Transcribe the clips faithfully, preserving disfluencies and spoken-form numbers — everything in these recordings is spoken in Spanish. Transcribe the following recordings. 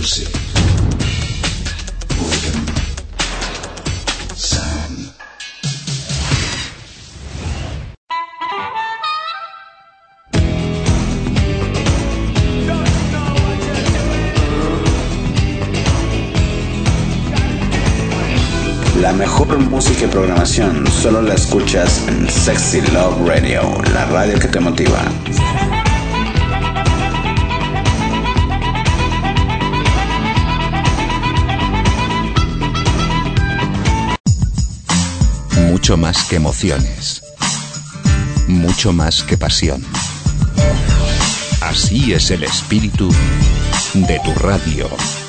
Music. Rhythm. Sound. La mejor música y programación solo la escuchas en Sexy Love Radio, la radio que te motiva. Mucho más que emociones, mucho más que pasión. Así es el espíritu de tu radio.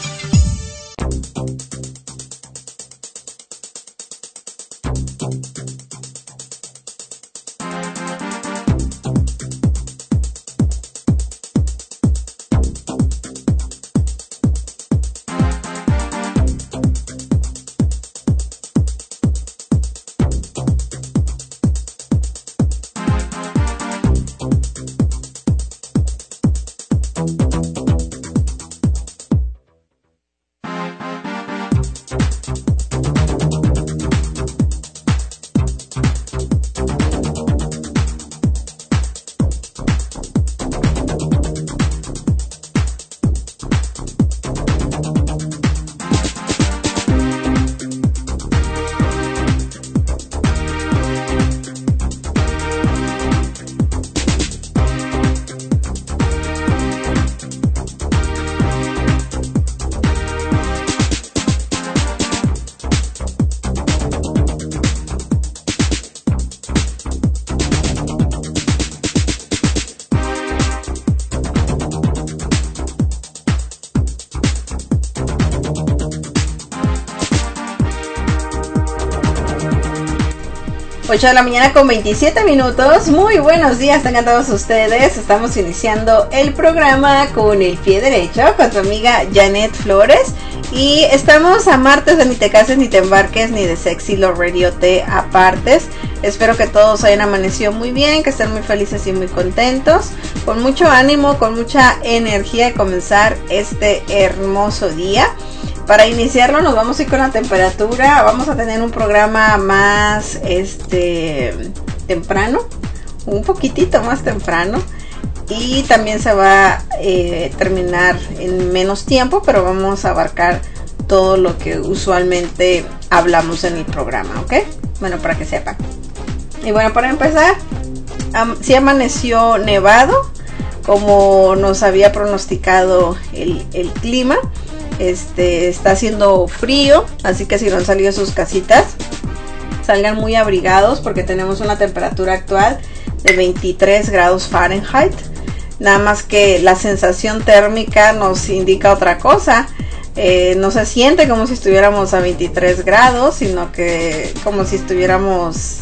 ocho de la mañana con veintisiete minutos. Muy buenos días, tengan todos ustedes. Estamos iniciando el programa con el pie derecho con tu amiga Janet Flores. Y estamos a martes de Ni te cases, ni te embarques, ni de Sexy Love Radio te apartes. Espero que todos hayan amanecido muy bien, que estén muy felices y muy contentos, con mucho ánimo, con mucha energía de comenzar este hermoso día. Para iniciarlo nos vamos a ir con la temperatura. Vamos a tener un programa más este temprano, un poquitito más temprano, y también se va a eh, terminar en menos tiempo, pero vamos a abarcar todo lo que usualmente hablamos en el programa, ¿ok? Bueno, para que sepan. Y bueno, para empezar, um, sí amaneció nevado, como nos había pronosticado el, el clima. Este, está haciendo frío, así que si no han salido de sus casitas, salgan muy abrigados, porque tenemos una temperatura actual de veintitrés grados Fahrenheit. Nada más que la sensación térmica nos indica otra cosa. Eh, no se siente como si estuviéramos a veintitrés grados, sino que como si estuviéramos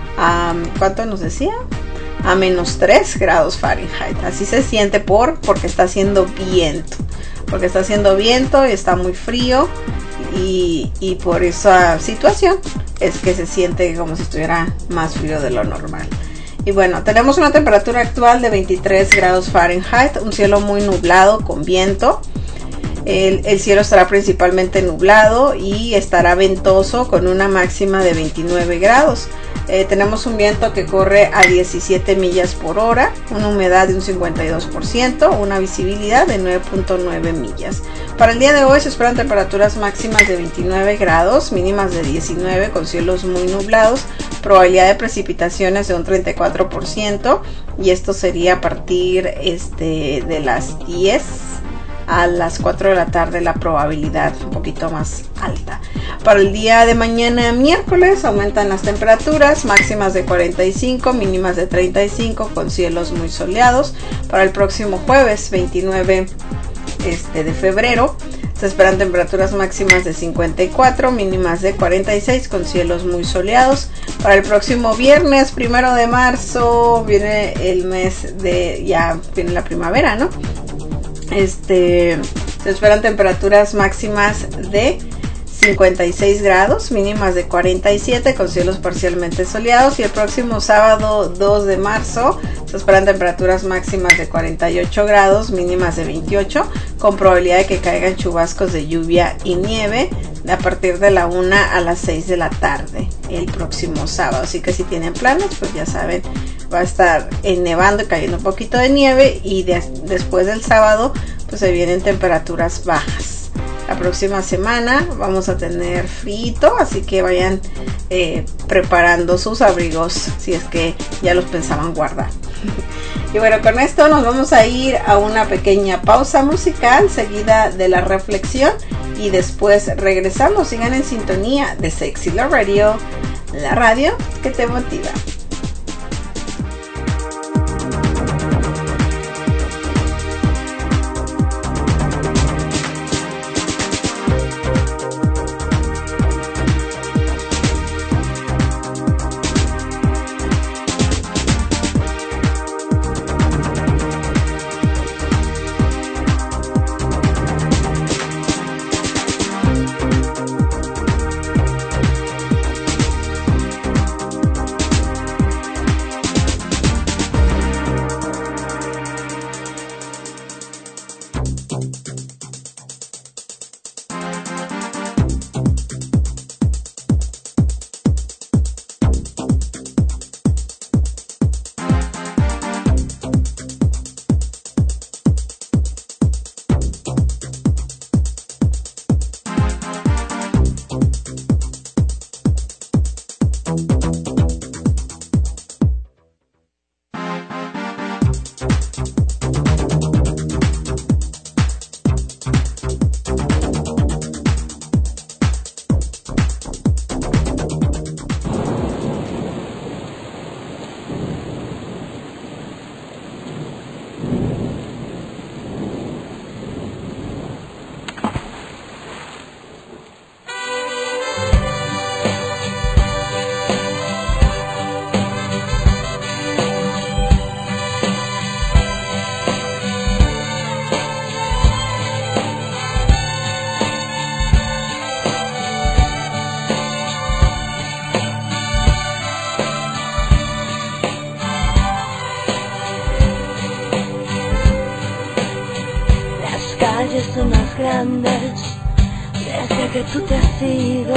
a, ¿cuánto nos decía? A menos tres grados Fahrenheit. Así se siente por porque está haciendo viento. Porque está haciendo viento y está muy frío, y, y por esa situación es que se siente como si estuviera más frío de lo normal. Y bueno, tenemos una temperatura actual de veintitrés grados Fahrenheit, un cielo muy nublado con viento. El, el cielo estará principalmente nublado y estará ventoso con una máxima de veintinueve grados. Eh, tenemos un viento que corre a diecisiete millas por hora, una humedad de un cincuenta y dos por ciento, una visibilidad de nueve punto nueve millas. Para el día de hoy se esperan temperaturas máximas de veintinueve grados, mínimas de diecinueve, con cielos muy nublados, probabilidad de precipitaciones de un treinta y cuatro por ciento, y esto sería a partir este, de las diez a las cuatro de la tarde, la probabilidad un poquito más alta. Para el día de mañana, miércoles, aumentan las temperaturas, máximas de cuarenta y cinco, mínimas de treinta y cinco, con cielos muy soleados. Para el próximo jueves veintinueve este, de febrero se esperan temperaturas máximas de cincuenta y cuatro, mínimas de cuarenta y seis, con cielos muy soleados. Para el próximo viernes primero de marzo viene el mes de, ya viene la primavera, ¿no? Este, se esperan temperaturas máximas de cincuenta y seis grados, mínimas de cuarenta y siete, con cielos parcialmente soleados. Y el próximo sábado dos de marzo se esperan temperaturas máximas de cuarenta y ocho grados, mínimas de veintiocho, con probabilidad de que caigan chubascos de lluvia y nieve a partir de la una a las seis de la tarde el próximo sábado. Así que si tienen planes, pues ya saben, va a estar nevando y cayendo un poquito de nieve, y de, después del sábado pues se vienen temperaturas bajas. La próxima semana vamos a tener frito, así que vayan eh, preparando sus abrigos si es que ya los pensaban guardar. Y bueno, con esto nos vamos a ir a una pequeña pausa musical seguida de la reflexión, y después regresamos. Sigan en sintonía de Sexy Love Radio, la radio que te motiva. Son más grandes desde que tú te has ido.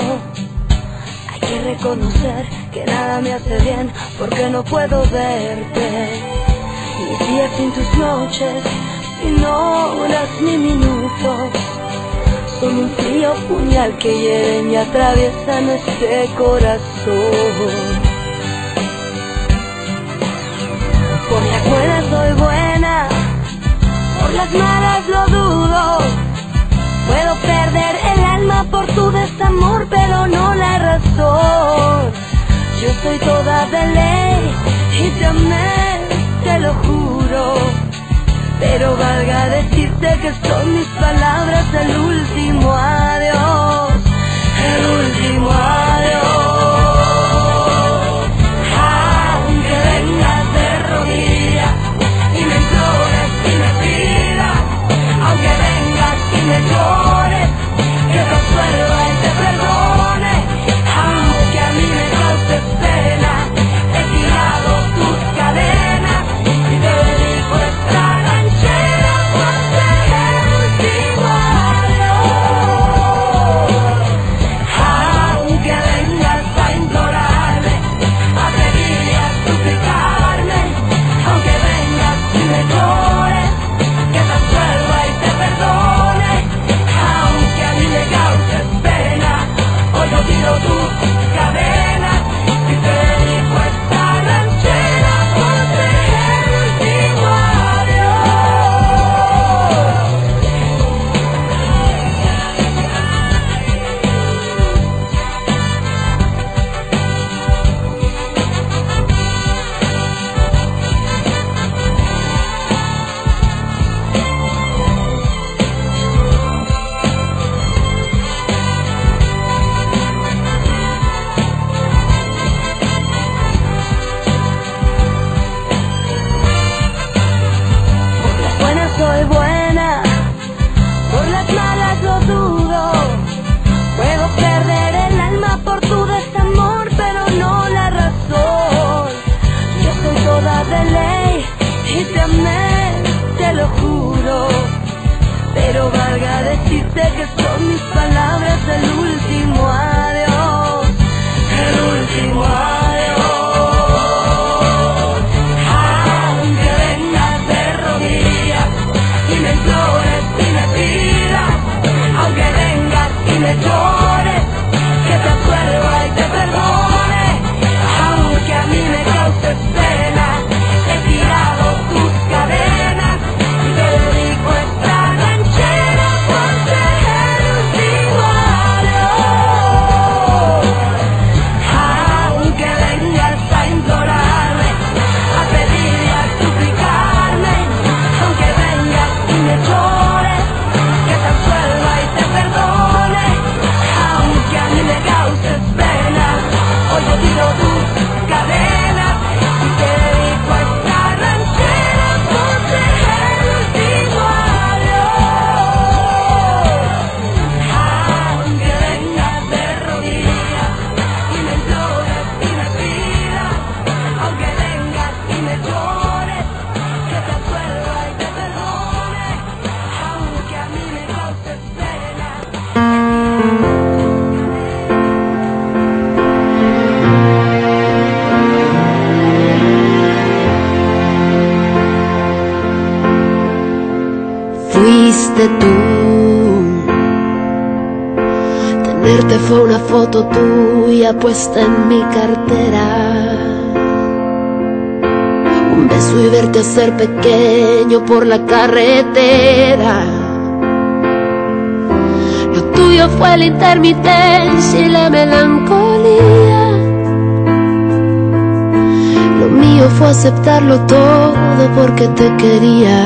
Hay que reconocer que nada me hace bien porque no puedo verte. Mis días sin tus noches, sin horas ni minutos, son un frío puñal que hieren y atraviesan este corazón. Por las buenas soy buena, por las malas lo dudo. Puedo perder el alma por tu desamor, pero no la razón. Yo soy toda de ley y te amé, te lo juro. Pero valga decirte que son mis palabras el último adiós, el último adiós. Aunque vengas de rodillas y me implores y me pidas, aunque vengas y me llores, que te absuelva y te perdone, aunque a mí me causes pena, he tirado tus cadenas y te dedico esta ranchera por ser el último adiós. fuiste tú. Tenerte fue una foto tuya puesta en mi cartera. Un beso y verte ser pequeño por la carretera. Lo tuyo fue la intermitencia y la melancolía. Lo mío fue aceptarlo todo porque te quería.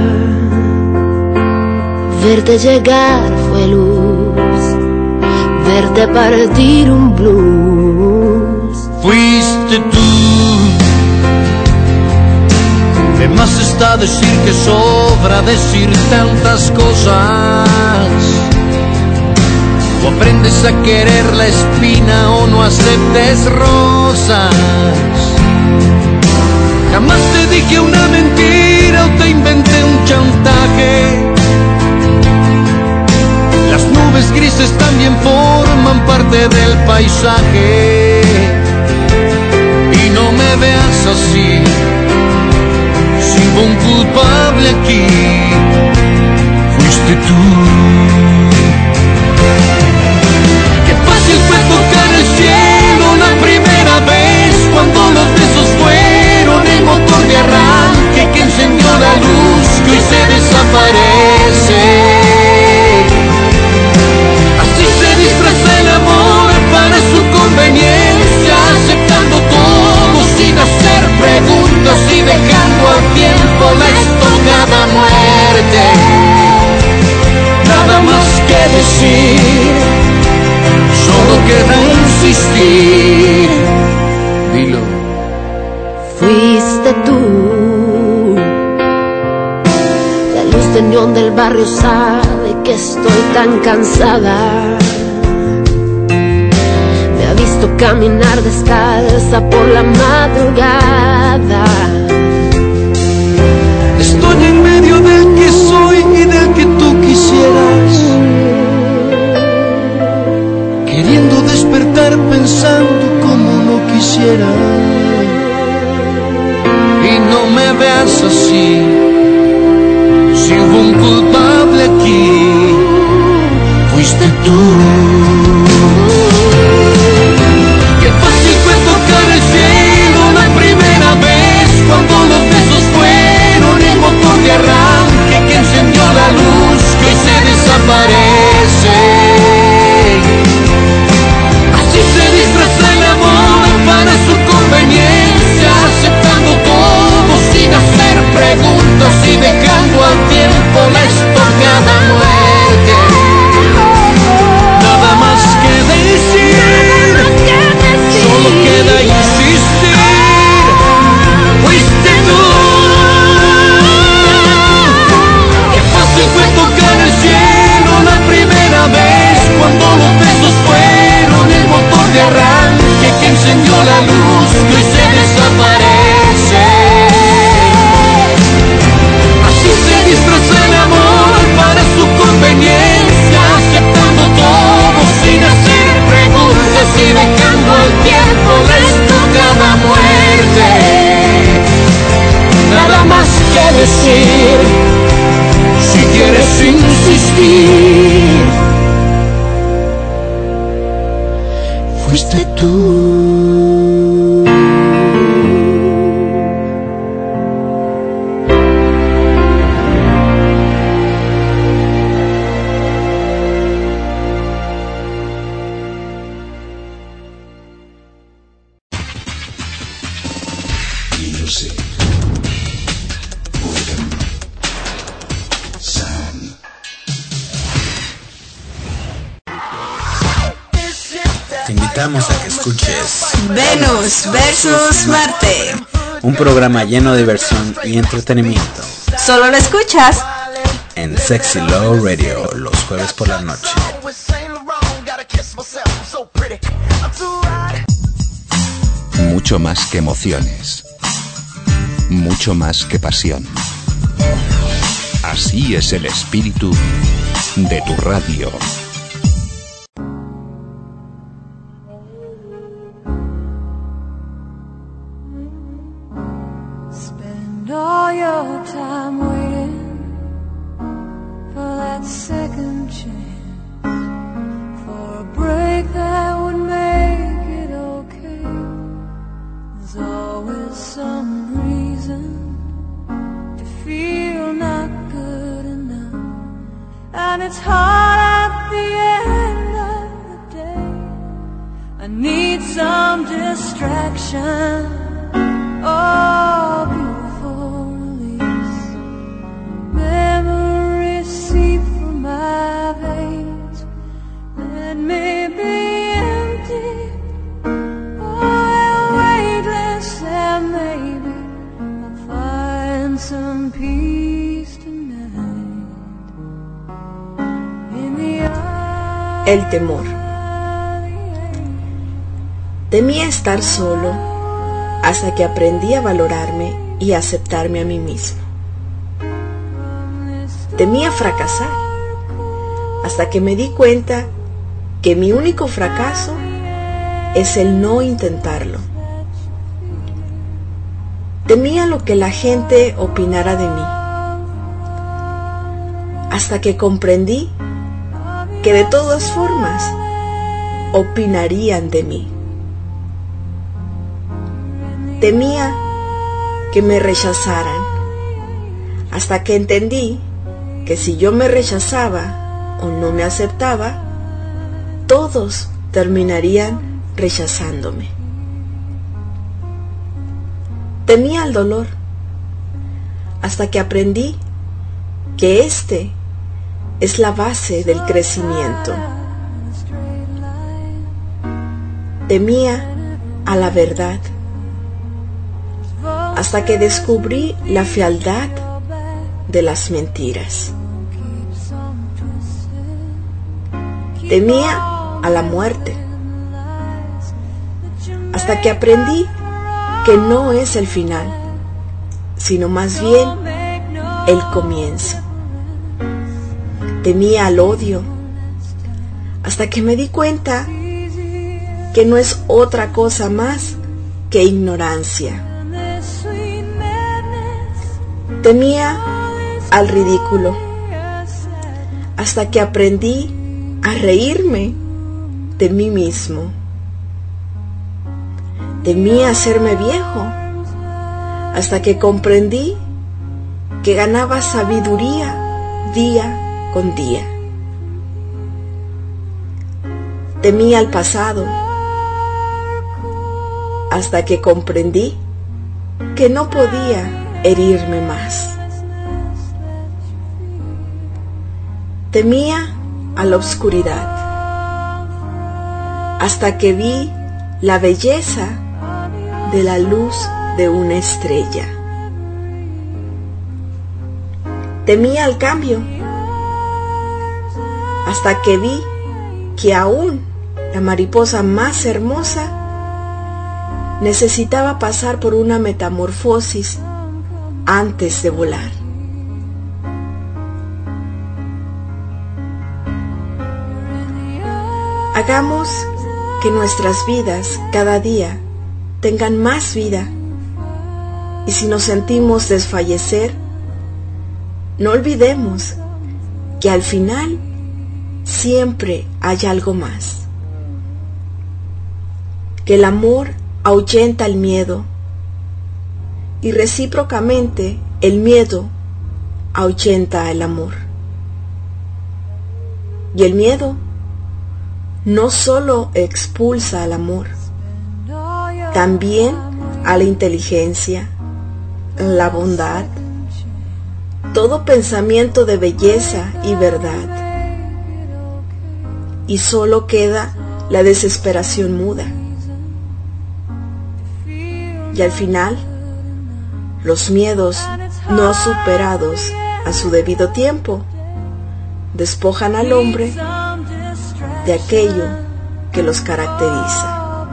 Verte llegar fue luz, verte partir un blues. Fuiste tú. De más está decir que sobra decir tantas cosas. O aprendes a querer la espina o no aceptes rosas. Jamás te dije una mentira o te inventé un chantaje. Las nubes grises también forman parte del paisaje. Y no me veas así, si hubo un culpable aquí, fuiste tú. Qué fácil fue tocar el cielo la primera vez, cuando los besos fueron el motor de arranque que encendió la luz que hoy se desaparece. Así se disfraza el amor para su conveniencia, aceptando todo sin hacer preguntas y dejando al tiempo la estocada muerte. Nada más que decir, solo queda insistir. Dilo. Fuiste tú. La luz de neón del barrio sabe que estoy tan cansada. Me ha visto caminar descalza por la madrugada. Estoy en medio del que soy y del que tú quisieras, queriendo despertar pensando como no quisiera. Y no me veas así, si hubo un culpable aquí, fuiste tú. Qué fácil fue tocar el cielo la primera vez, cuando los besos fueron el motor de arranque que encendió la luz que hoy se desaparece. Así se disfraza el amor para su conveniencia, aceptando todo sin hacer preguntas y dejando al tiempo la estocada muerte. Nada más que decir, solo queda insistir. Fuiste tú. Qué fácil fue tocar el cielo la primera vez, cuando los besos fueron el motor de arranque que encendió la luz que hoy se desaparece. Así se disfraza el amor para su conveniencia, aceptando todo sin hacer preguntas y dejando al tiempo la estocada muerte. Nada más que decir, si quieres insistir, fuiste tú. Te invitamos a que escuches Venus versus Marte. un programa lleno de diversión y entretenimiento Solo lo escuchas en Sexy Love Radio los jueves por la noche. Mucho más que emociones. Mucho más que pasión. Así es el espíritu de tu radio. Spend all your time waiting that second chance for a break that would make it okay. There's always some reason to feel not good enough, and it's hard at the end of the day. I need some distraction. Oh, beautiful release. Memories seep from my veins. Let me be empty. Oh, weightless, and maybe I'll find some peace tonight. In the eye. El temor. Temía estar solo hasta que aprendí a valorarme y a aceptarme a mí mismo. Temía fracasar hasta que me di cuenta que mi único fracaso es el no intentarlo. Temía lo que la gente opinara de mí, hasta que comprendí que de todas formas opinarían de mí. Temía que me rechazaran, hasta que entendí que si yo me rechazaba o no me aceptaba, todos terminarían rechazándome. Temía el dolor, hasta que aprendí que este es la base del crecimiento. Temía a la verdad, hasta que descubrí la fealdad de las mentiras. Temía a la muerte, hasta que aprendí que no es el final, sino más bien el comienzo. Temía al odio, hasta que me di cuenta que no es otra cosa más que ignorancia. Temía al ridículo, hasta que aprendí a reírme de mí mismo. Temía hacerme viejo, hasta que comprendí que ganaba sabiduría día con día. Temía al pasado, hasta que comprendí que no podía herirme más. Temía a la oscuridad, hasta que vi la belleza de la luz de una estrella. Temía al cambio, hasta que vi que aún la mariposa más hermosa necesitaba pasar por una metamorfosis antes de volar. Hagamos que nuestras vidas cada día tengan más vida, y si nos sentimos desfallecer, no olvidemos que al final siempre hay algo más. Que el amor ahuyenta el miedo, y recíprocamente el miedo ahuyenta el amor. Y el miedo no solo expulsa al amor, también a la inteligencia, la bondad, todo pensamiento de belleza y verdad. Y solo queda la desesperación muda. Y al final, los miedos no superados a su debido tiempo despojan al hombre de aquello que los caracteriza.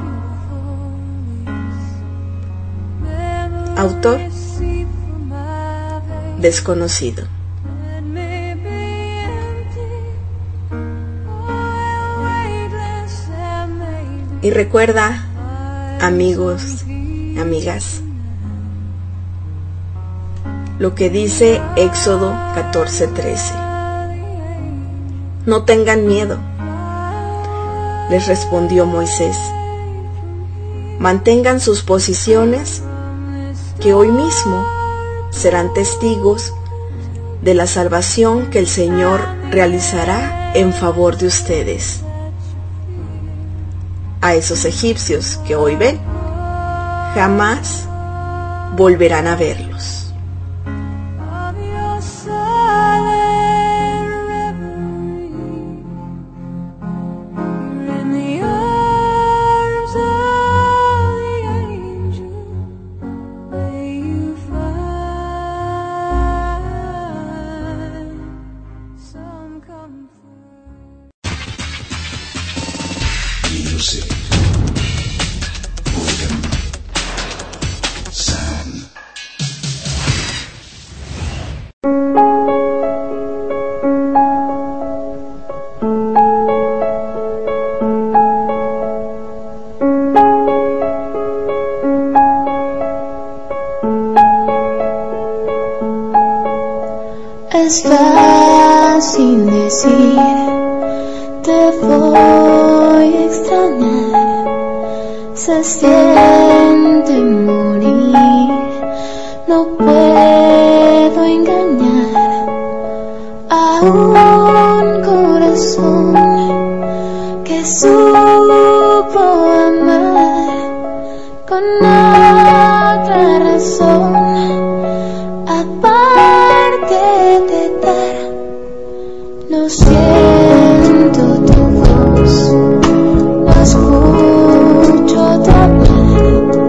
Autor desconocido. Y recuerda, amigos, amigas, lo que dice Éxodo catorce trece. no tengan miedo, les respondió Moisés. Mantengan sus posiciones, que hoy mismo serán testigos de la salvación que el Señor realizará en favor de ustedes. A esos egipcios que hoy ven, jamás volverán a verlos. Es fácil decir, te voy a extrañar, se siente morir, no puedo engañar a un corazón que supo amar con otra razón. No siento tu voz, no escucho tu hablar,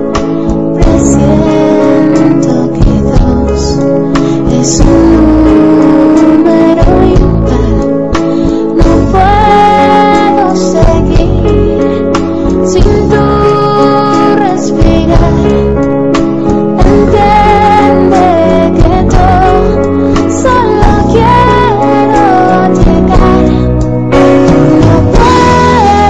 presiento que dos es un número impar. No puedo seguir sin tu respirar. Entiende que todo solo quiero llegar. No puedo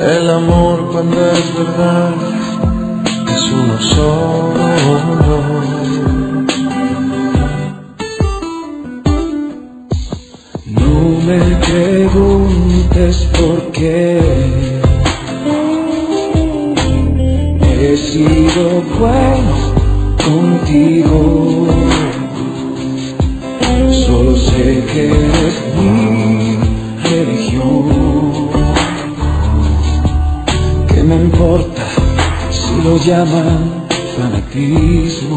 El amor cuando es verdad es uno solo. No me preguntes por qué he sido bueno contigo. Solo sé que eres mi religión. ¿Qué me importa si lo llaman fanatismo?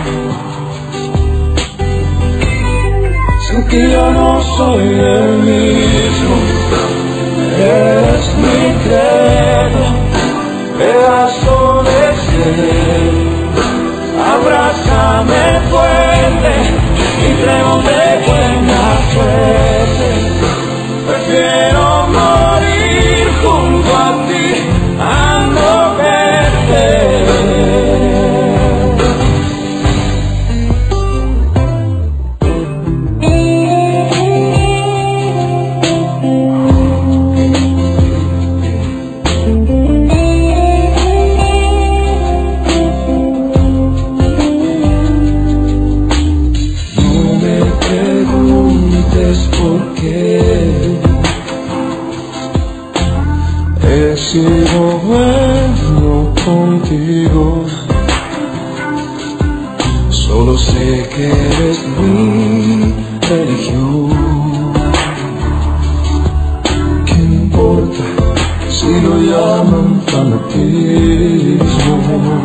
Sin ti yo no soy el mismo. Eres mi credo, pedazo de ser. Abrázame fuerte y creo de buena suerte. Prefiero morir junto a ti a no verte. He sido bueno contigo. Solo sé que eres mi religión. ¿Qué importa si lo llaman fanatismo?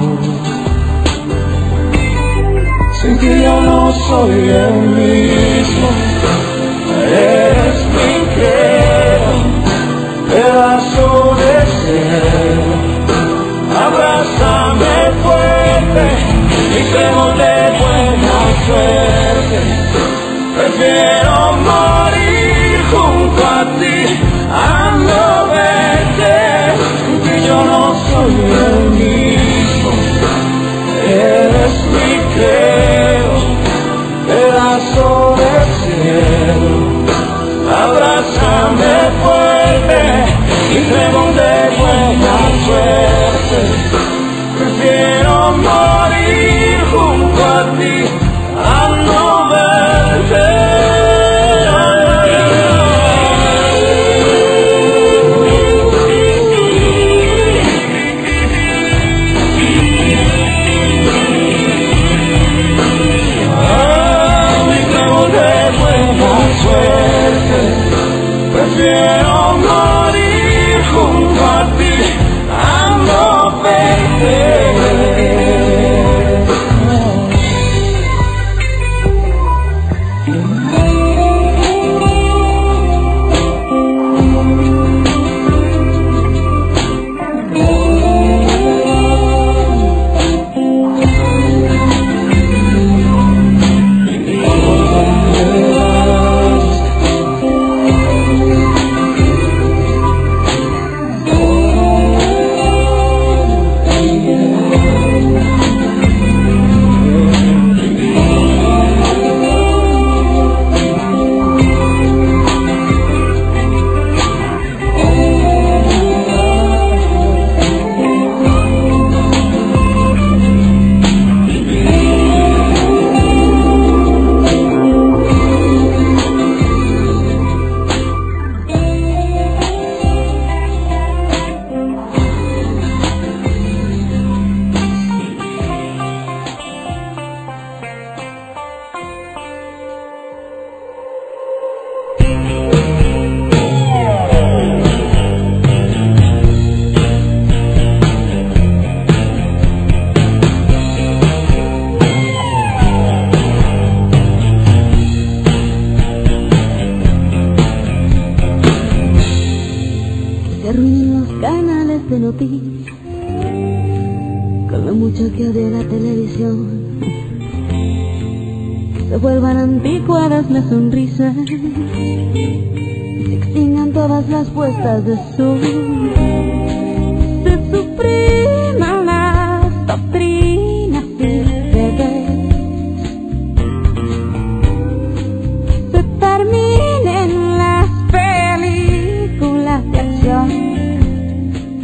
Sin ti yo no soy el mismo. Eres mi credo, pedazo de ser. Abrázame fuerte y creo de buena suerte. Prefiero morir junto a ti a no verte. Que yo no soy el mismo. Eres mi credo, pedazo de ser. Abrázame fuerte y creo de buena suerte. Prefiero morir junto a ti a no verte. Prefiero morir junto a ti a no verte. Con lo mucho que odio la televisión, que se vuelvan anticuadas las sonrisas, se extingan todas las puestas de sol, se supriman las doctrinas y deberes, se terminen las películas de acción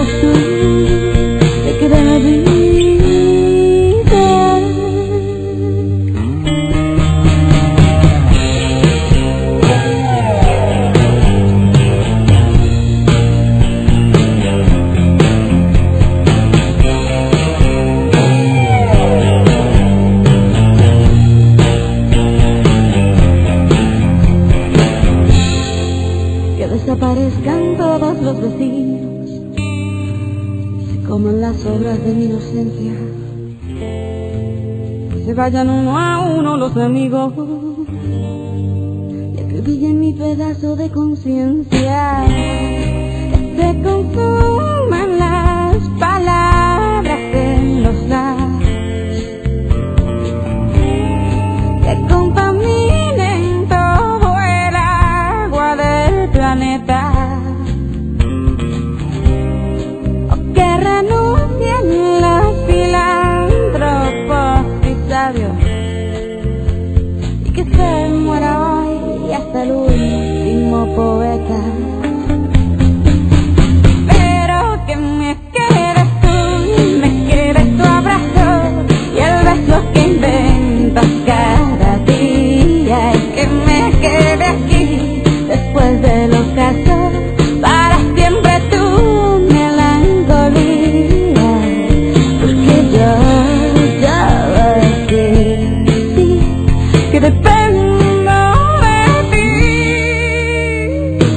gozo de cada vida. Desaparezcan todos los vecinos, se coman las obras de mi inocencia, que se vayan uno a uno los amigos y acribillen mi pedazo de conciencia, que se consuman las palabras en los labios, que contaminen todo el agua del planeta, o que renuncien los filántropos y sabios, y que se muera hoy hasta el último poeta, pero que me quedes tú, me quedes tu abrazo y el beso que inventas cada día, y que me quede aquí después del ocaso, para siempre tu melancolía, porque yo, yo decidí que dependo de ti.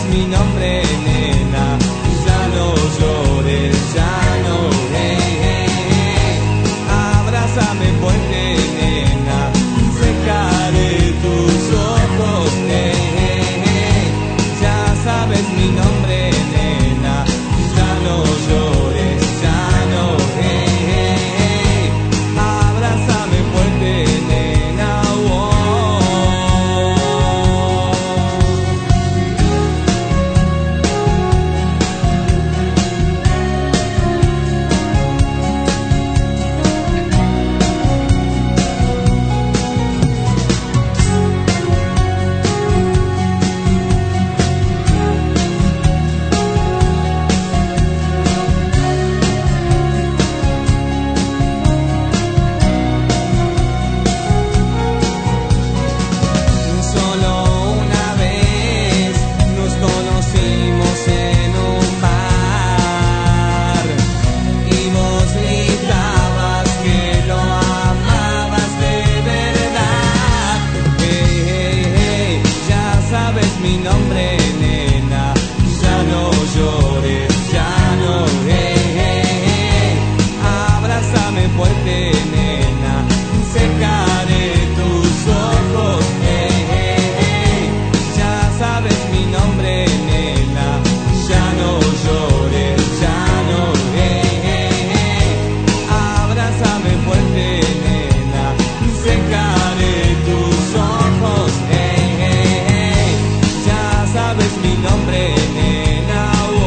mi nombre, nena, ya no llores, ya no, hey, hey, hey. Abrázame fuerte, nena, secaré tus ojos, hey, hey, hey. Ya sabes mi nombre, nena, ya no llores, ya no, hey, hey, hey. Abrázame fuerte, nena, oh. Solo una vez nos conocimos en un bar y vos gritabas que lo amabas de verdad. Hey, hey, hey, ya sabes mi nombre, nena, ya no llores, ya no, hey, hey, hey. Abrázame fuerte, nena, secaré tus ojos, hey, hey, hey. Ya sabes mi nombre, nena, ya no llores, ya no, hey, hey, hey. Abrázame fuerte, nena, secaré tus ojos, hey, hey, hey. Ya sabes mi nombre, nena, oh.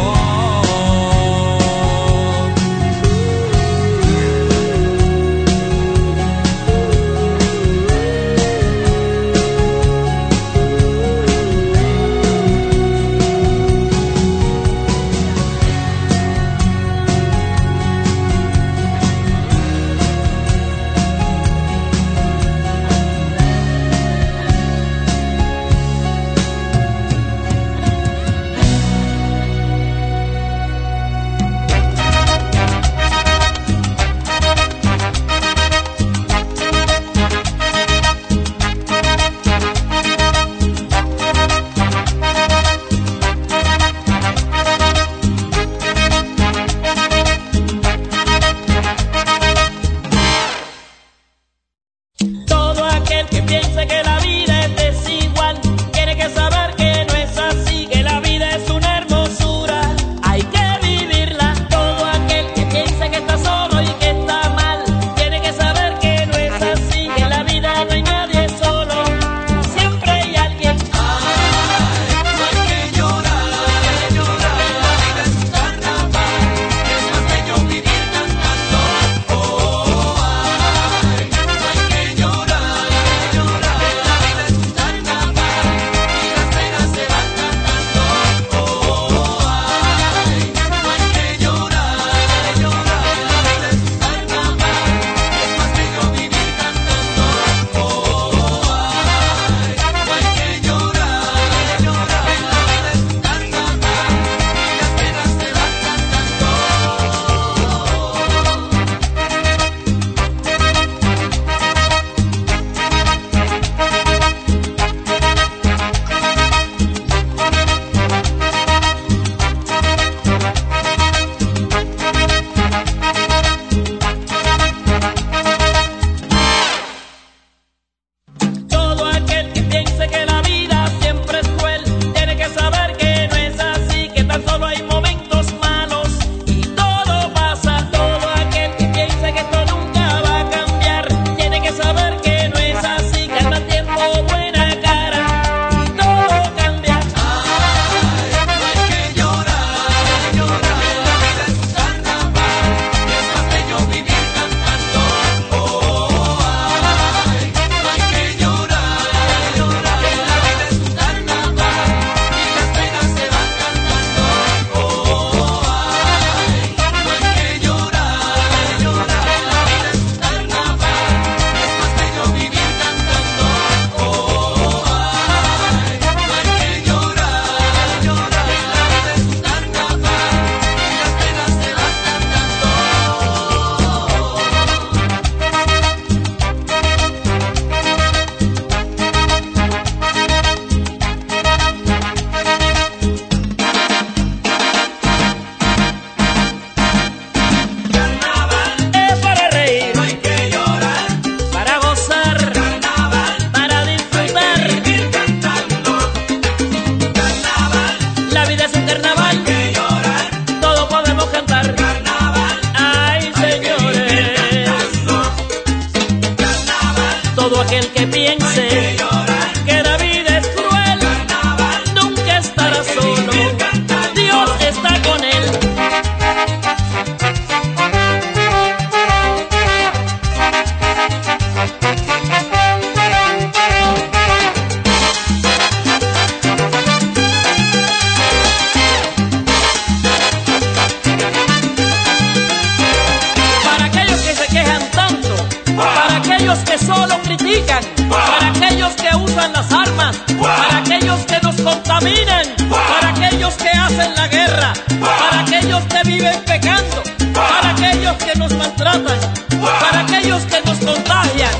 contaminan, para aquellos que hacen la guerra, para aquellos que viven pecando, para aquellos que nos maltratan, para aquellos que nos contagian.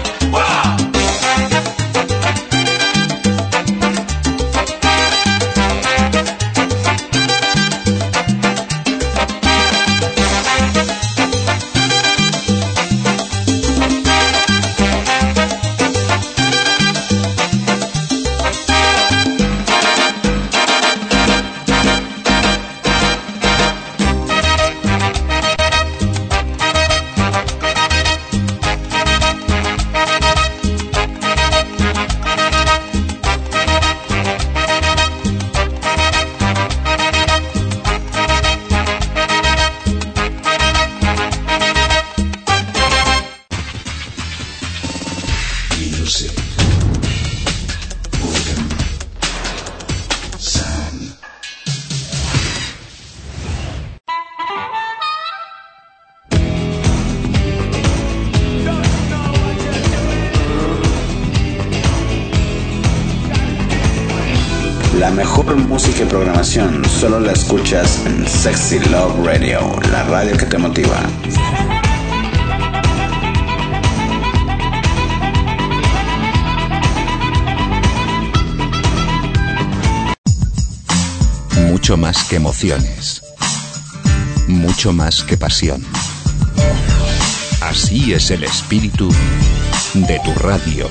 La mejor música y programación solo la escuchas en Sexy Love Radio, la radio que te motiva. Mucho más que emociones. Mucho más que pasión. Así es el espíritu de tu radio.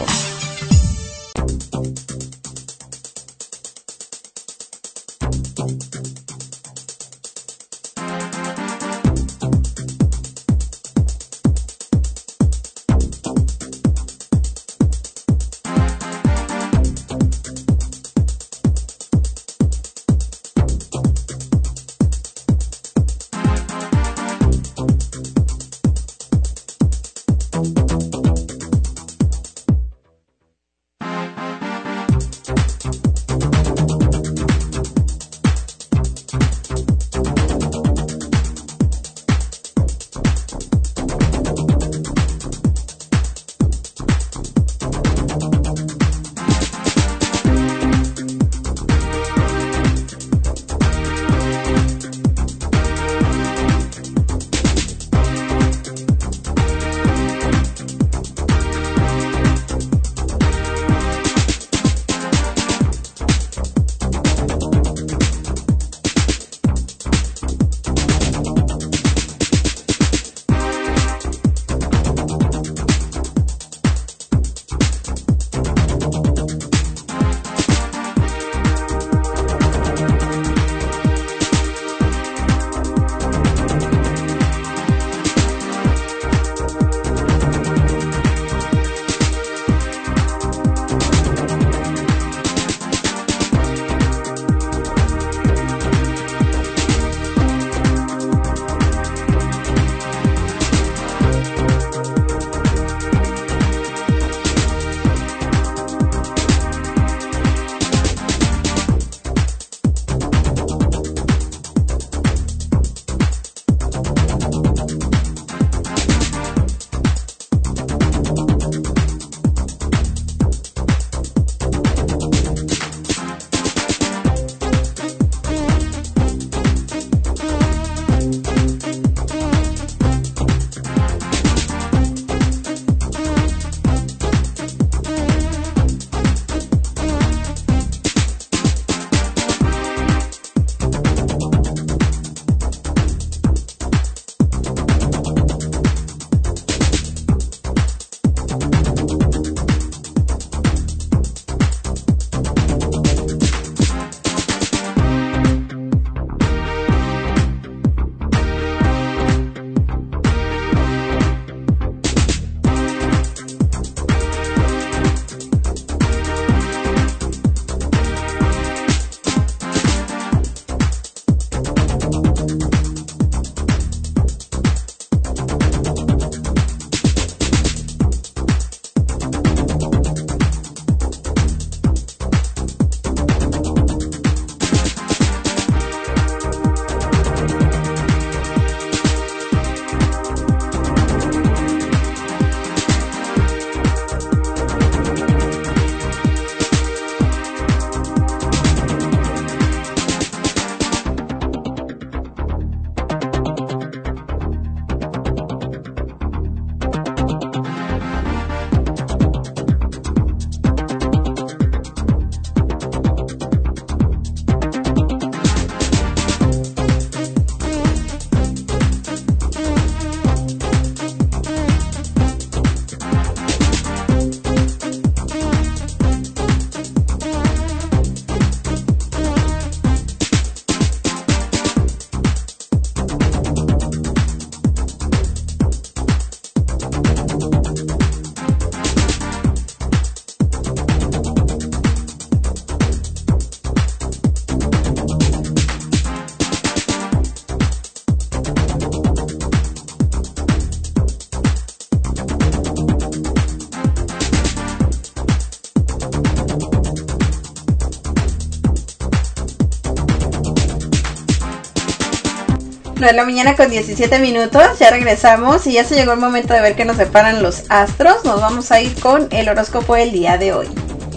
nueve de la mañana con diecisiete minutos, ya regresamos y ya se llegó el momento de ver qué nos separan los astros. Nos vamos a ir con el horóscopo del día de hoy.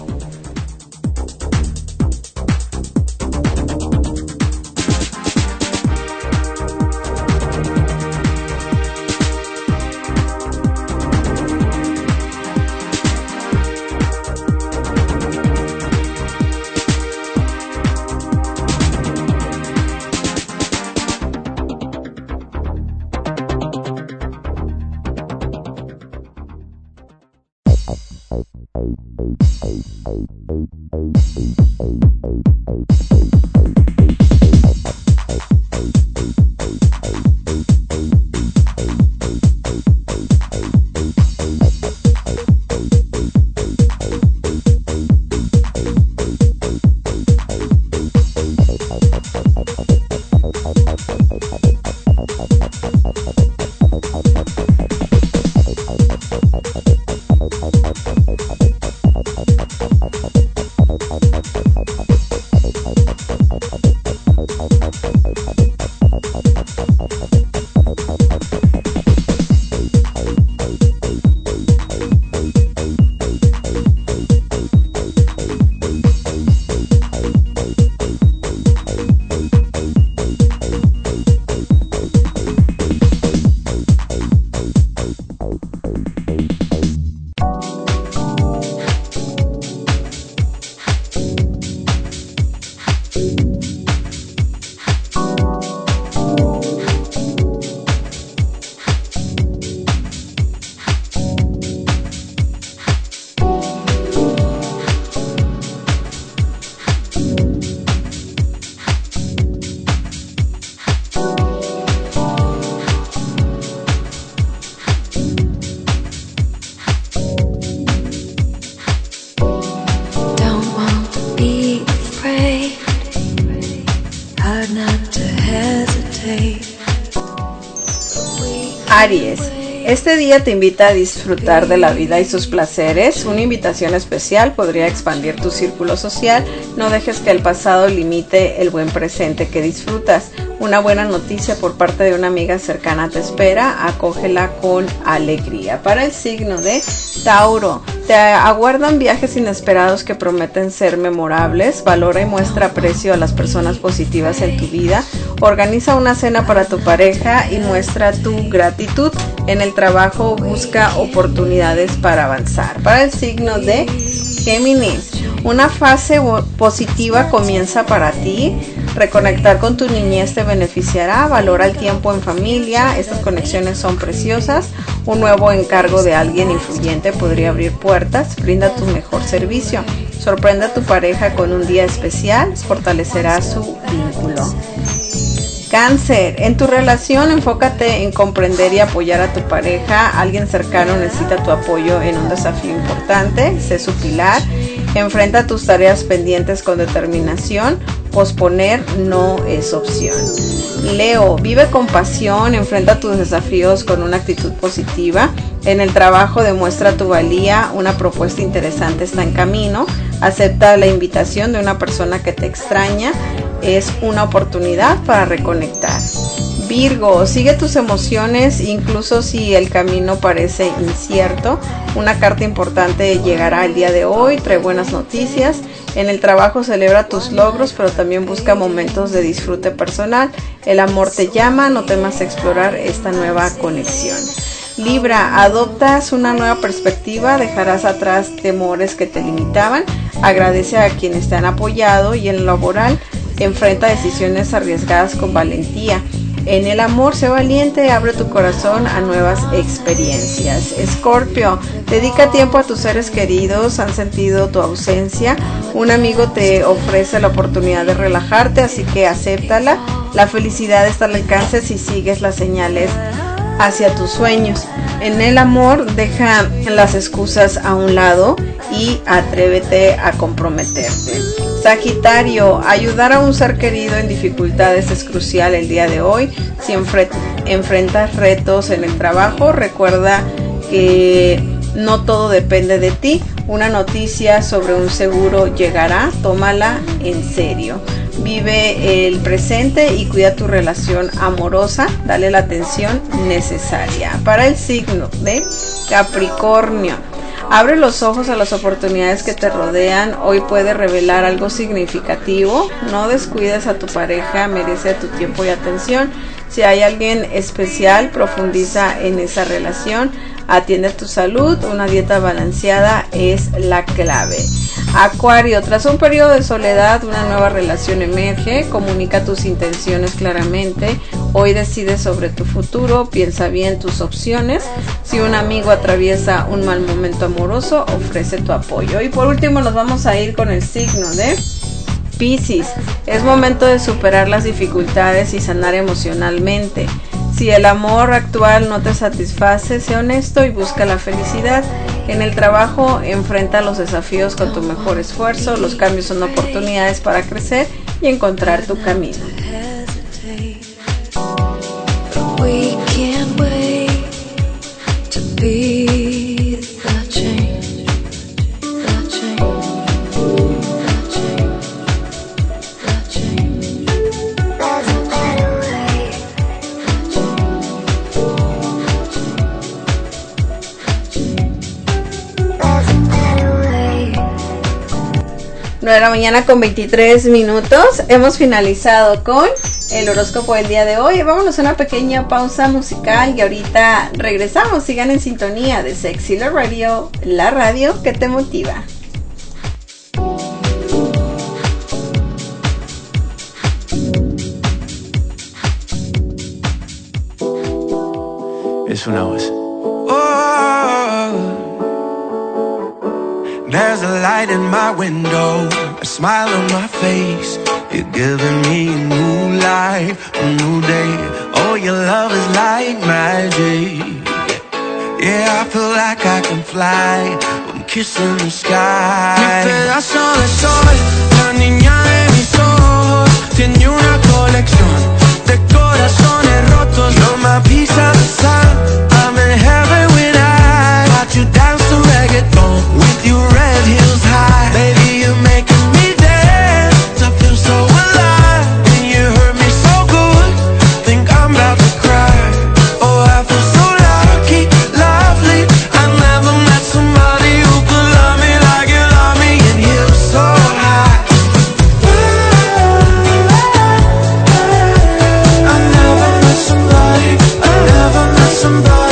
Aries, este día te invita a disfrutar de la vida y sus placeres. Una invitación especial podría expandir tu círculo social. No dejes que el pasado limite el buen presente que disfrutas. Una buena noticia por parte de una amiga cercana te espera. Acógela con alegría. Para el signo de Tauro, te aguardan viajes inesperados que prometen ser memorables. Valora y muestra aprecio a las personas positivas en tu vida. Organiza una cena para tu pareja y muestra tu gratitud. En el trabajo busca oportunidades para avanzar. Para el signo de Géminis, una fase positiva comienza para ti. Reconectar con tu niñez te beneficiará. Valora el tiempo en familia. Estas conexiones son preciosas. Un nuevo encargo de alguien influyente podría abrir puertas. Brinda tu mejor servicio. Sorprende a tu pareja con un día especial. Fortalecerá su vínculo. Cáncer, en tu relación enfócate en comprender y apoyar a tu pareja. Alguien cercano necesita tu apoyo en un desafío importante. Sé su pilar. Enfrenta tus tareas pendientes con determinación. Posponer no es opción. Leo, vive con pasión. Enfrenta tus desafíos con una actitud positiva. En el trabajo demuestra tu valía. Una propuesta interesante está en camino. Acepta la invitación de una persona que te extraña. Es una oportunidad para reconectar. Virgo, sigue tus emociones incluso si el camino parece incierto. Una carta importante llegará el día de hoy, trae buenas noticias. En el trabajo celebra tus logros, pero también busca momentos de disfrute personal. El amor te llama, no temas explorar esta nueva conexión. Libra, adoptas una nueva perspectiva, dejarás atrás temores que te limitaban. Agradece a quienes te han apoyado y en lo laboral enfrenta decisiones arriesgadas con valentía. En el amor, sé valiente, abre tu corazón a nuevas experiencias. Escorpio, dedica tiempo a tus seres queridos, han sentido tu ausencia. Un amigo te ofrece la oportunidad de relajarte, así que acéptala. La felicidad está al alcance si sigues las señales hacia tus sueños. En el amor, deja las excusas a un lado y atrévete a comprometerte. Sagitario, ayudar a un ser querido en dificultades es crucial el día de hoy. Si enfre- enfrentas retos en el trabajo, recuerda que no todo depende de ti. Una noticia sobre un seguro llegará, tómala en serio. Vive el presente y cuida tu relación amorosa. Dale la atención necesaria. Para el signo de Capricornio, abre los ojos a las oportunidades que te rodean. Hoy puede revelar algo significativo. No descuides a tu pareja, merece tu tiempo y atención. Si hay alguien especial, profundiza en esa relación. Atiende tu salud, una dieta balanceada es la clave. Acuario, tras un periodo de soledad, una nueva relación emerge. Comunica tus intenciones claramente. Hoy decides sobre tu futuro, piensa bien tus opciones. Si un amigo atraviesa un mal momento amoroso, ofrece tu apoyo. Y por último nos vamos a ir con el signo de Piscis. Es momento de superar las dificultades y sanar emocionalmente. Si el amor actual no te satisface, sé honesto y busca la felicidad. En el trabajo, enfrenta los desafíos con tu mejor esfuerzo. Los cambios son oportunidades para crecer y encontrar tu camino. We can't wait to be the change, the change, the change, the change. There's a better way. There's a better way. nueve de la mañana con veintitrés minutos. Hemos finalizado con el horóscopo del día de hoy. Vámonos a una pequeña pausa musical y ahorita regresamos. Sigan en sintonía de Sexy Love Radio, la radio que te motiva. Es una voz. There's a light in my window, a smile on my face. You're giving me a new life, a new day. Oh, your love is like magic. Yeah, I feel like I can fly. I'm kissing the sky. Mi pedazo de sol, la niña de mis ojos, tiene una colección de corazones rotos. You're my piece of the sun. I'm in heaven when I watch you dance to reggaeton with your red heels high. Baby, you're making me dance. I feel so alive. And you hurt me so good. Think I'm about to cry. Oh, I feel so lucky, lovely. I never met somebody who could love me like you love me. And you're so high. I never met somebody. I never met somebody.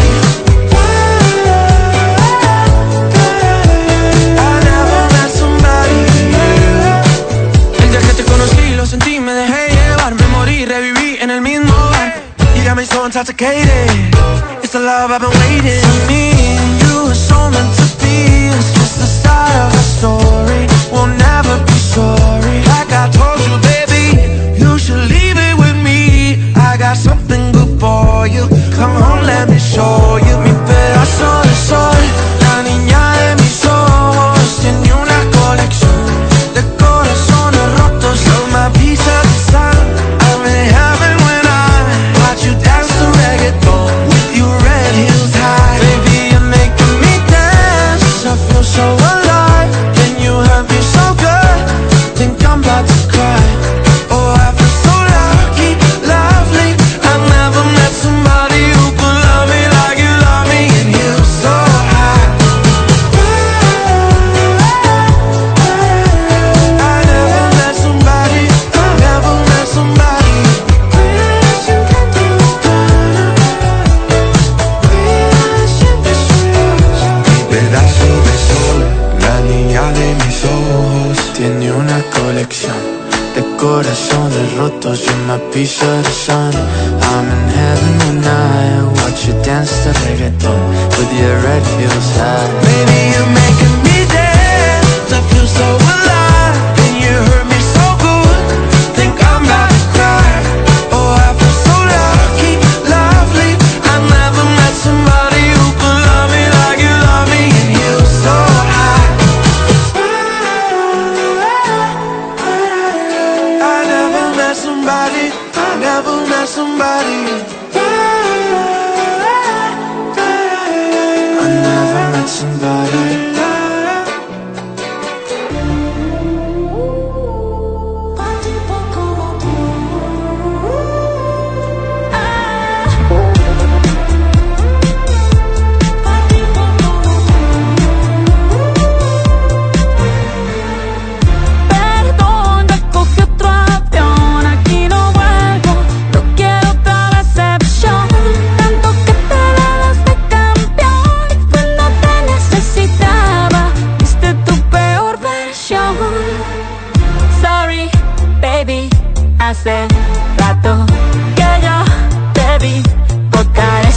Sentí, me dejé llevar, me morí, reviví en el mismo bar. You got me so intoxicated. It's the love I've been waiting. Me and you are so meant to be. It's just the start of a story. We'll never be sorry. Like I told you, baby, you should leave it with me. I got something good for you. Come on, let me show you. Mi pedazo de sol, la niña de mis ojos, tiene una colección de corazones rotos. You're my piece of the sun. I'm in heaven when I watch you dance to reggaeton with your red heels high. Baby, you're making me dance. I feel so alive. Can you hurt me so good? Think I'm about to cry. Oh, I feel so lucky, lovely. I never met somebody who could love me like you love me. And you're so high. I never met somebody, I never met somebody. Pedazo de sol, la niña de mis ojos, tiene una colección de corazones rotos. You're my piece of the sun. I'm in heaven when I watch you dance to reggaeton with your red heels high. Baby, you're making me dance. I feel so alive. And you hurt me so good. Think I'm about to cry. Oh, I feel so lucky, lovely. I never met somebody who could love me like you love me. And you're so high. I never met somebody. I never met somebody. I never met somebody.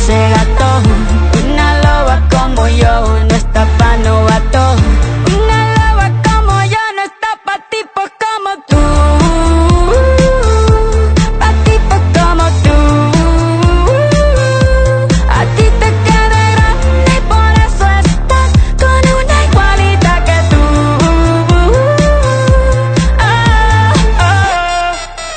ese gato. Una loba como yo no está pa' novato. Una loba como yo no está pa' tipos como tú. Pa' tipos como tú. A ti te queda grande y por eso estás con una igualita que tú. Oh, oh.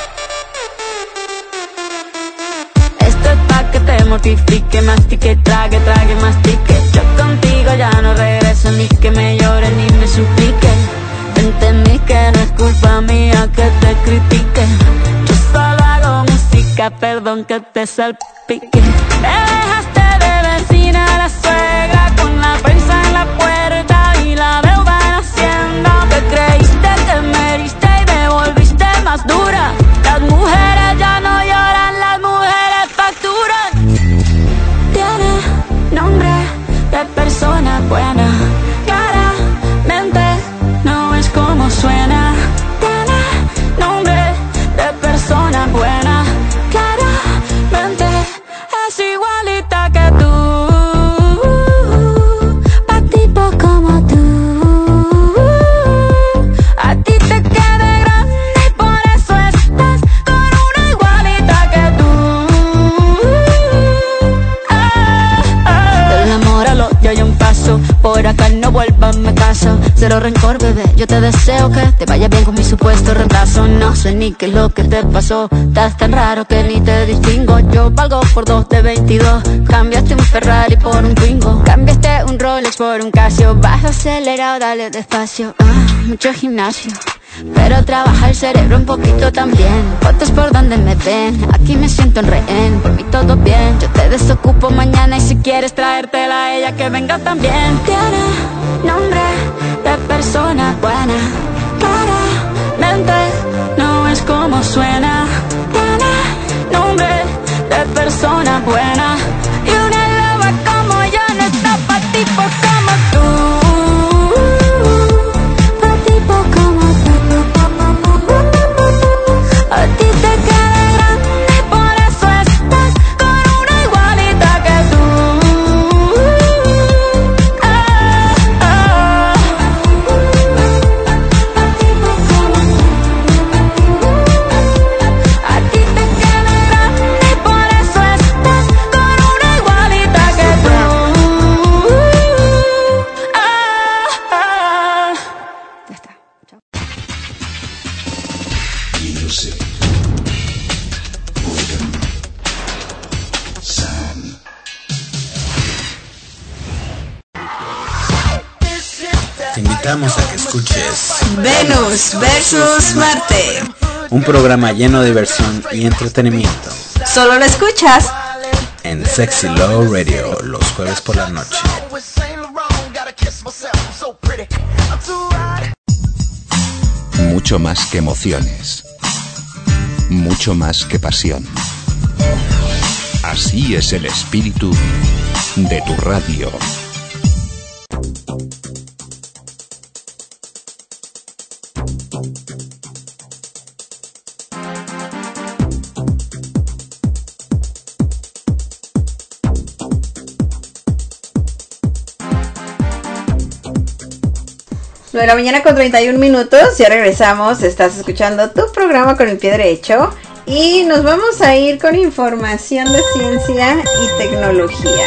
Esto es pa' que te mortifique, mastique, trague, trague, mastique. Yo contigo ya no regreso, ni que me llore ni me suplique. Entendí que no es culpa mía que te critique. Yo solo hago música, perdón que te salpique. Me dejaste de vecina la suegra con la prensa en la puerta y la deuda en Hacienda. Te creíste que me heriste y me volviste más dura. Las mujeres ya no lloran, las mujeres facturan. Tiene nombre de persona buena, claramente no es como suena. Tiene nombre de persona buena, claramente es igualita que tú. Pa' tipos como tú. A ti te queda grande y por eso estás con una igualita que tú. Ah, ah. Del amor al odio hay un paso, por acá no vuelvas, me caso. Cero rencor, bebé, yo te deseo que te vaya bien con mi supuesto reemplazo. No sé ni qué es lo que te pasó, estás tan raro que ni te distingo. Yo valgo por dos de veintidós, cambiaste un Ferrari por un Twingo. Cambiaste un Rolex por un Casio, vas acelerado, dale despacio. Ah, mucho gimnasio, pero trabaja el cerebro un poquito también. Fotos por donde me ven, aquí me siento en rehén. Por mí todo bien, yo te desocupo mañana y si quieres traértela a ella que venga también. Tiene nombre de persona buena, claramente no es como suena. Tiene nombre de persona buena y una loba como yo no está pa' tipos como tú. A ti te queda grande y por eso estás con una igualita que tú. Ah, ah. A ti te queda grande y por eso estás con una igualita que tú. Ah, ah. Ya está. Chao. Te invitamos a que escuches Venus versus Marte. un programa lleno de diversión y entretenimiento Solo lo escuchas en Sexy Love Radio los jueves por la noche. Mucho más que emociones. Mucho más que pasión. Así es el espíritu de tu radio. nueve de la mañana con treinta y un minutos, ya regresamos, estás escuchando tu programa con el pie derecho y nos vamos a ir con información de ciencia y tecnología.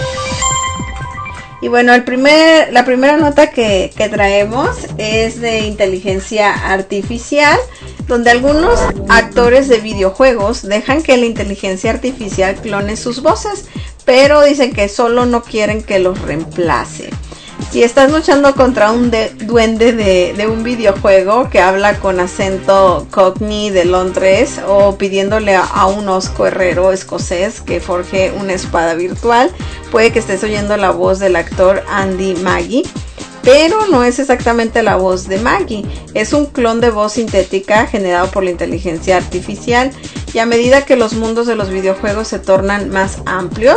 Y bueno, el primer, la primera nota que, que traemos es de inteligencia artificial, donde algunos actores de videojuegos dejan que la inteligencia artificial clone sus voces, pero dicen que solo no quieren que los reemplace. Si estás luchando contra un de, duende de, de un videojuego que habla con acento cockney de Londres o pidiéndole a, a un osco herrero escocés que forje una espada virtual, puede que estés oyendo la voz del actor Andy Maggie, pero no es exactamente la voz de Maggie, es un clon de voz sintética generado por la inteligencia artificial. Y a medida que los mundos de los videojuegos se tornan más amplios,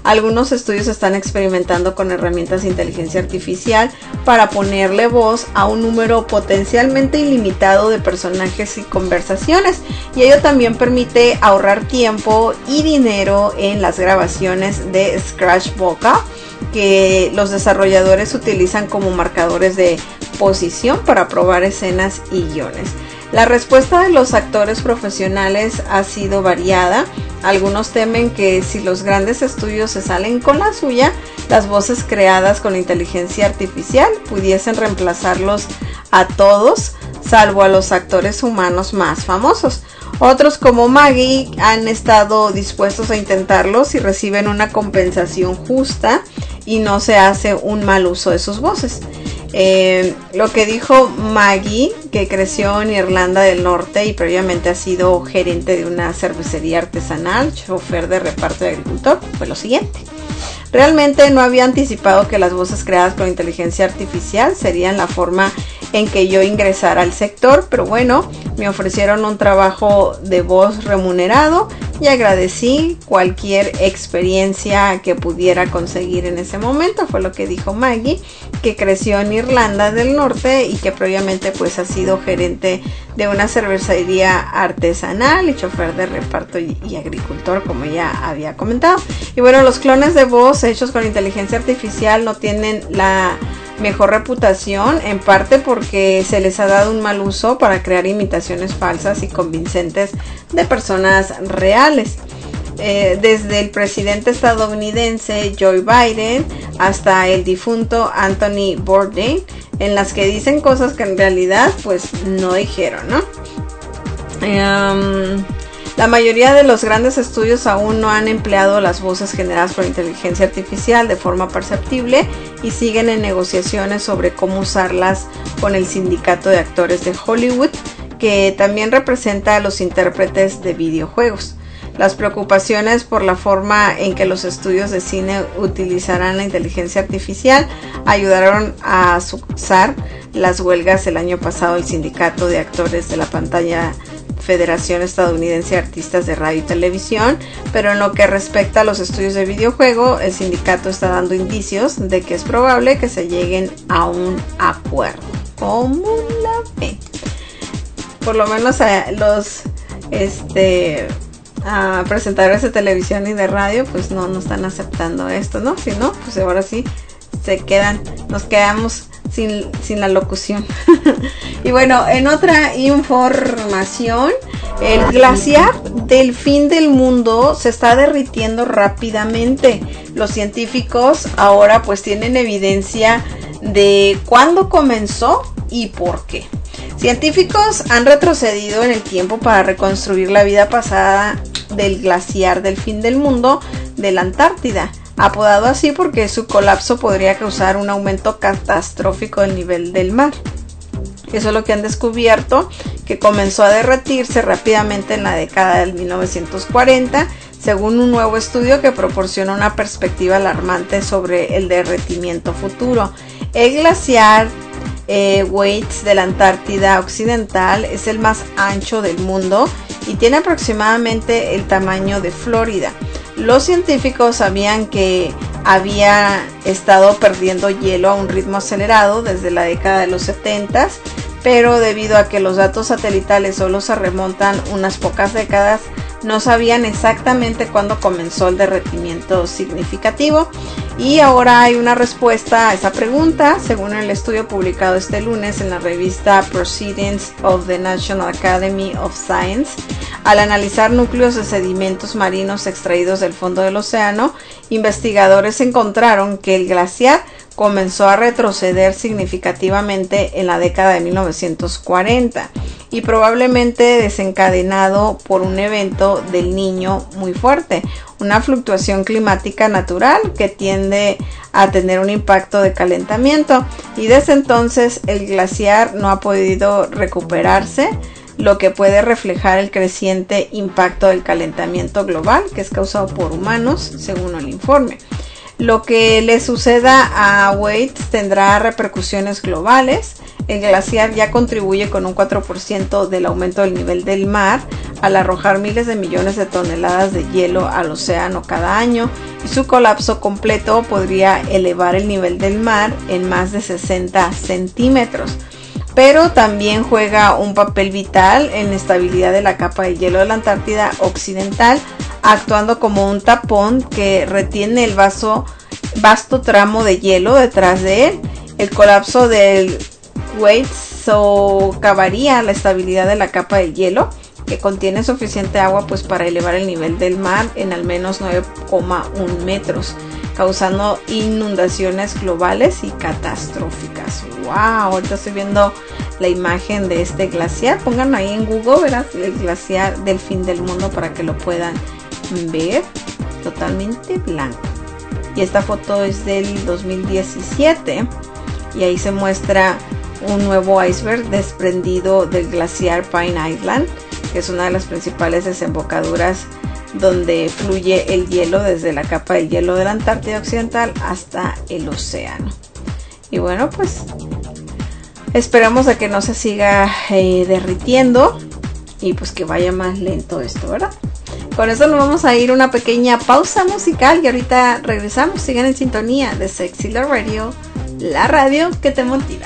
Algunos estudios están experimentando con herramientas de inteligencia artificial para ponerle voz a un número potencialmente ilimitado de personajes y conversaciones, y ello también permite ahorrar tiempo y dinero en las grabaciones de Scratch Vocal, que los desarrolladores utilizan como marcadores de posición para probar escenas y guiones. La respuesta de los actores profesionales ha sido variada. Algunos temen que si los grandes estudios se salen con la suya, las voces creadas con inteligencia artificial pudiesen reemplazarlos a todos, salvo a los actores humanos más famosos. Otros, como Maggie, han estado dispuestos a intentarlo si reciben una compensación justa y no se hace un mal uso de sus voces. Eh, lo que dijo Maggie, que creció en Irlanda del Norte y previamente ha sido gerente de una cervecería artesanal, chofer de reparto de agricultor, fue lo siguiente: realmente no había anticipado que las voces creadas con inteligencia artificial serían la forma en que yo ingresara al sector, pero bueno, me ofrecieron un trabajo de voz remunerado y agradecí cualquier experiencia que pudiera conseguir en ese momento. Fue lo que dijo Maggie, que creció en Irlanda del Norte y que previamente pues ha sido gerente de una cervecería artesanal y chofer de reparto y, y agricultor, como ya había comentado. Y bueno, los clones de voz hechos con inteligencia artificial no tienen la mejor reputación, en parte porque se les ha dado un mal uso para crear imitaciones falsas y convincentes de personas reales. Eh, desde el presidente estadounidense Joe Biden hasta el difunto Anthony Bourdain, en las que dicen cosas que en realidad pues no dijeron, ¿no? Um, La mayoría de los grandes estudios aún no han empleado las voces generadas por inteligencia artificial de forma perceptible y siguen en negociaciones sobre cómo usarlas con el sindicato de actores de Hollywood, que también representa a los intérpretes de videojuegos. Las preocupaciones por la forma en que los estudios de cine utilizarán la inteligencia artificial ayudaron a azuzar las huelgas el año pasado del sindicato de actores de la pantalla Federación Estadounidense de Artistas de Radio y Televisión, pero en lo que respecta a los estudios de videojuego, el sindicato está dando indicios de que es probable que se lleguen a un acuerdo. ¿Cómo la ven? Por lo menos a los este a presentadores de televisión y de radio pues no, no están aceptando esto, ¿no? Si no, pues ahora sí se quedan, nos quedamos sin, sin la locución. Y bueno, en otra información, el glaciar del fin del mundo se está derritiendo rápidamente. Los científicos ahora pues tienen evidencia de cuándo comenzó y por qué. Científicos han retrocedido en el tiempo para reconstruir la vida pasada del glaciar del fin del mundo de la Antártida, apodado así porque su colapso podría causar un aumento catastrófico del nivel del mar. Eso es lo que han descubierto, que comenzó a derretirse rápidamente en la década del mil novecientos cuarenta, según un nuevo estudio que proporciona una perspectiva alarmante sobre el derretimiento futuro. El glaciar eh, Waits de la Antártida Occidental es el más ancho del mundo y tiene aproximadamente el tamaño de Florida. Los científicos sabían que había estado perdiendo hielo a un ritmo acelerado desde la década de los setenta, pero debido a que los datos satelitales solo se remontan unas pocas décadas, no sabían exactamente cuándo comenzó el derretimiento significativo. Y ahora hay una respuesta a esa pregunta, según el estudio publicado este lunes en la revista Proceedings of the National Academy of Science. Al analizar núcleos de sedimentos marinos extraídos del fondo del océano, investigadores encontraron que el glaciar comenzó a retroceder significativamente en la década de mil novecientos cuarenta y probablemente desencadenado por un evento del Niño muy fuerte, una fluctuación climática natural que tiende a tener un impacto de calentamiento, y desde entonces el glaciar no ha podido recuperarse, lo que puede reflejar el creciente impacto del calentamiento global que es causado por humanos, según el informe. Lo que le suceda a Waits tendrá repercusiones globales. el glaciar ya contribuye con un cuatro por ciento del aumento del nivel del mar al arrojar miles de millones de toneladas de hielo al océano cada año, y su colapso completo podría elevar el nivel del mar en más de sesenta centímetros. Pero también juega un papel vital en la estabilidad de la capa de hielo de la Antártida Occidental, actuando como un tapón que retiene el vaso, vasto tramo de hielo detrás de él. El colapso del Wade socavaría la estabilidad de la capa de hielo, que contiene suficiente agua pues para elevar el nivel del mar en al menos nueve coma uno metros, causando inundaciones globales y catastróficas. Wow, ahorita estoy viendo la imagen de este glaciar. Pongan ahí en Google, verás, el glaciar del fin del mundo para que lo puedan ver. Totalmente blanco. Y esta foto es del dos mil diecisiete y ahí se muestra un nuevo iceberg desprendido del glaciar Pine Island, que es una de las principales desembocaduras donde fluye el hielo desde la capa del hielo de la Antártida Occidental hasta el océano. Y bueno, pues esperamos a que no se siga eh, derritiendo y pues que vaya más lento esto, ¿verdad? Con eso nos vamos a ir a una pequeña pausa musical y ahorita regresamos. Sigan en sintonía de Sexy Love Radio, la radio que te motiva.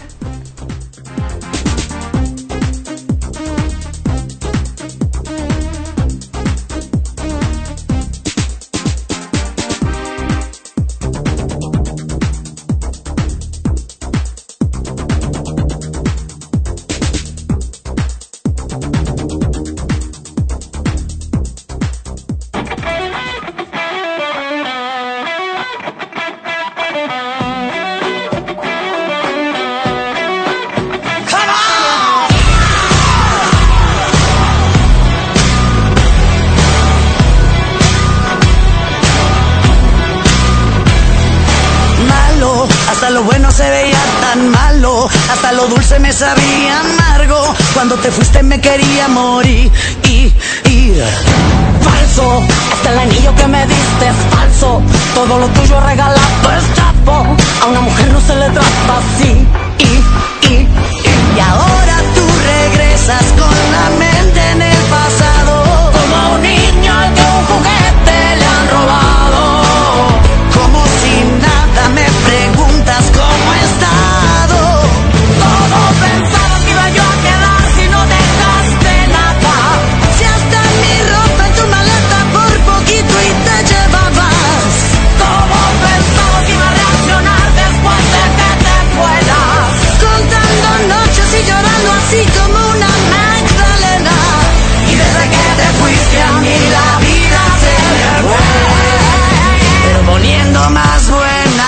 Hasta lo dulce me sabía amargo. Cuando te fuiste me quería morir. Y, y, falso, hasta el anillo que me diste es falso. Todo lo tuyo regalado es trapo. A una mujer no se le trata así. Y, y, y, y ahora tú regresas con la mente en el pasado, como un niño al que un juguete le han robado. Como si nada me preguntas cómo he estado. Todo pensaba que iba yo a quedar si no dejaste nada. Si hasta mi ropa en tu maleta por poquito y te llevabas. Todo pensaba que iba a reaccionar después de que te fueras, contando noches y llorando así como una Magdalena. Y desde que te fuiste a mí la vida se me fue, pero poniendo más buena.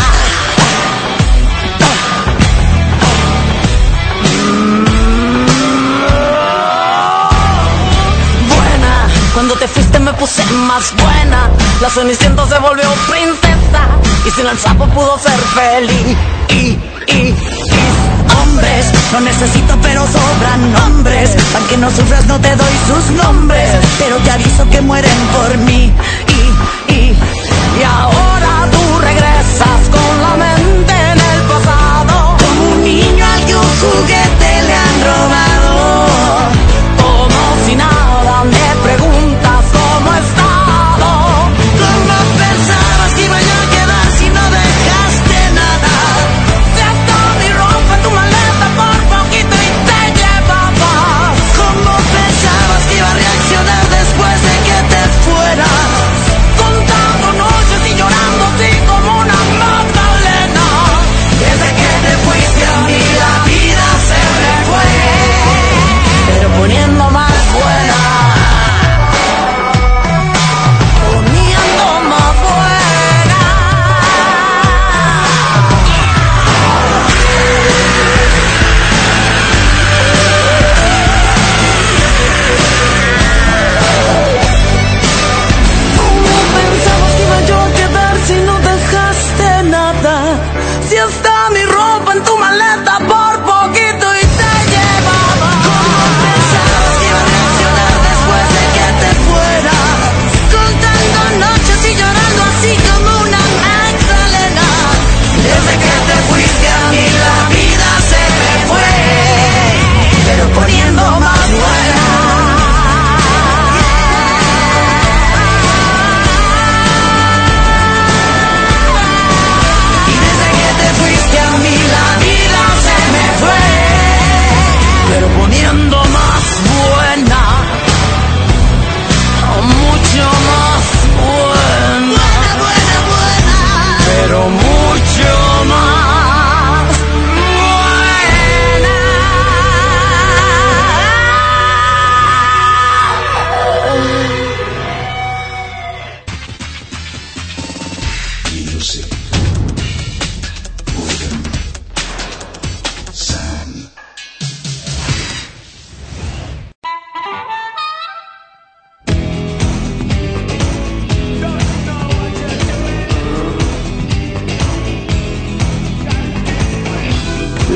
Cuando te fuiste me puse más buena. La Cenicienta se volvió princesa y sin el sapo pudo ser feliz. Y, y, y hombres no necesito pero sobran nombres. Para que no sufras no te doy sus nombres, pero te aviso que mueren por mí. Y, y, y ahora tú regresas con la mente en el pasado, como un niño al que un juguete le han robado. Como si nada me preguntas cómo he estado. ¿Cómo pensabas que iba yo a quedar si no dejaste nada? Te hasta mi ropa en tu maleta por poquito y te llevabas. ¿Cómo pensabas que iba a reaccionar después de que te fueras?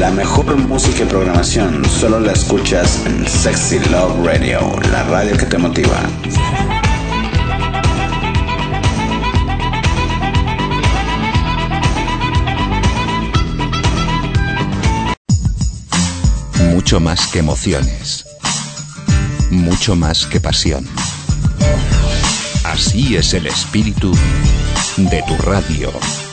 La mejor música y programación solo la escuchas en Sexy Love Radio, la radio que te motiva. Mucho más que emociones. Mucho más que pasión. Así es el espíritu de tu radio.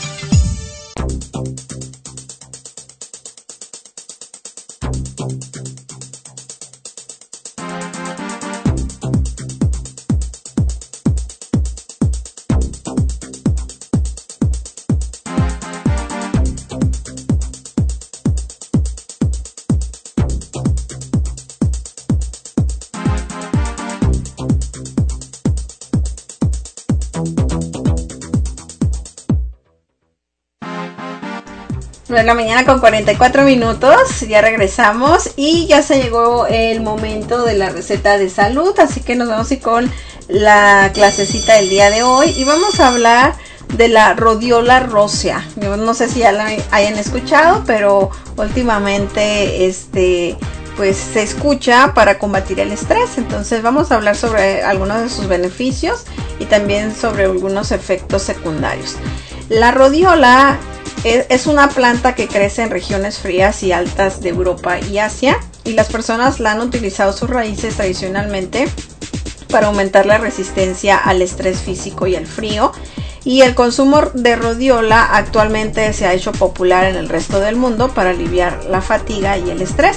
De la mañana con cuarenta y cuatro minutos, ya regresamos y ya se llegó el momento de la receta de salud, así que nos vamos a ir con la clasecita del día de hoy y vamos a hablar de la rodiola rósea. Yo no sé si ya la hayan escuchado, pero últimamente este pues se escucha para combatir el estrés, entonces vamos a hablar sobre algunos de sus beneficios y también sobre algunos efectos secundarios. La rodiola es una planta que crece en regiones frías y altas de Europa y Asia, y las personas la han utilizado sus raíces tradicionalmente para aumentar la resistencia al estrés físico y al frío, y el consumo de rodiola actualmente se ha hecho popular en el resto del mundo para aliviar la fatiga y el estrés.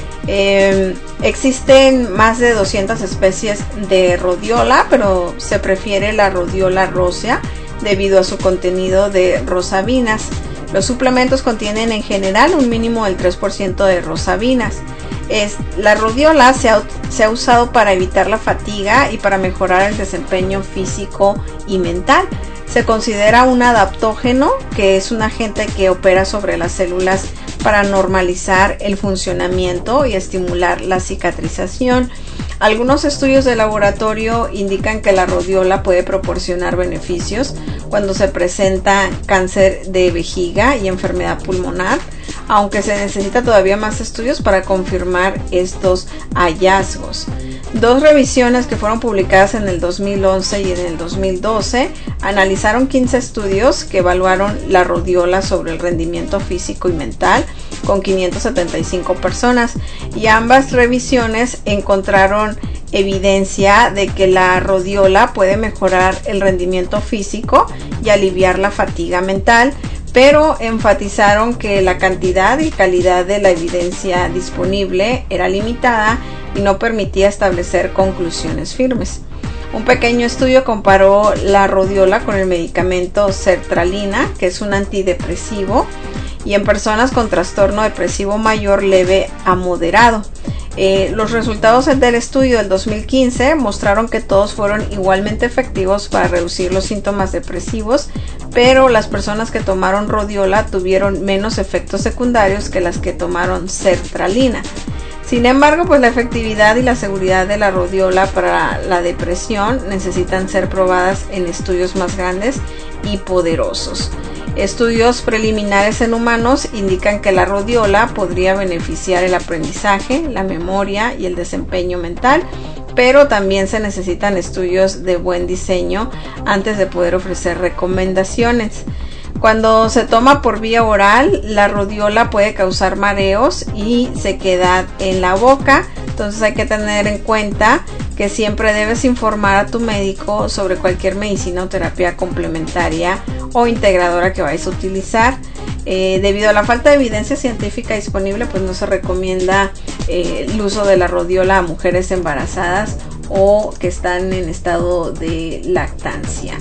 Eh, existen más de doscientas especies de rodiola, pero se prefiere la rodiola rósea debido a su contenido de rosabinas. Los suplementos contienen en general un mínimo del tres por ciento de rosabinas. Es, la rodiola se ha, se ha usado para evitar la fatiga y para mejorar el desempeño físico y mental. Se considera un adaptógeno, que es un agente que opera sobre las células para normalizar el funcionamiento y estimular la cicatrización. Algunos estudios de laboratorio indican que la rodiola puede proporcionar beneficios cuando se presenta cáncer de vejiga y enfermedad pulmonar, aunque se necesita todavía más estudios para confirmar estos hallazgos. Dos revisiones que fueron publicadas en el dos mil once y en el dos mil doce analizaron quince estudios que evaluaron la rodiola sobre el rendimiento físico y mental con quinientas setenta y cinco personas, y ambas revisiones encontraron evidencia de que la rodiola puede mejorar el rendimiento físico y aliviar la fatiga mental, pero enfatizaron que la cantidad y calidad de la evidencia disponible era limitada y no permitía establecer conclusiones firmes. Un pequeño estudio comparó la rodiola con el medicamento sertralina, que es un antidepresivo, y en personas con trastorno depresivo mayor leve a moderado. Eh, los resultados del estudio del dos mil quince mostraron que todos fueron igualmente efectivos para reducir los síntomas depresivos, pero las personas que tomaron rodiola tuvieron menos efectos secundarios que las que tomaron sertralina. Sin embargo, pues la efectividad y la seguridad de la rodiola para la depresión necesitan ser probadas en estudios más grandes y poderosos. Estudios preliminares en humanos indican que la rodiola podría beneficiar el aprendizaje, la memoria y el desempeño mental, pero también se necesitan estudios de buen diseño antes de poder ofrecer recomendaciones. Cuando se toma por vía oral, la rodiola puede causar mareos y sequedad en la boca, entonces hay que tener en cuenta que siempre debes informar a tu médico sobre cualquier medicina o terapia complementaria o integradora que vayas a utilizar. Eh, debido a la falta de evidencia científica disponible, pues no se recomienda eh, el uso de la rodiola a mujeres embarazadas o que están en estado de lactancia.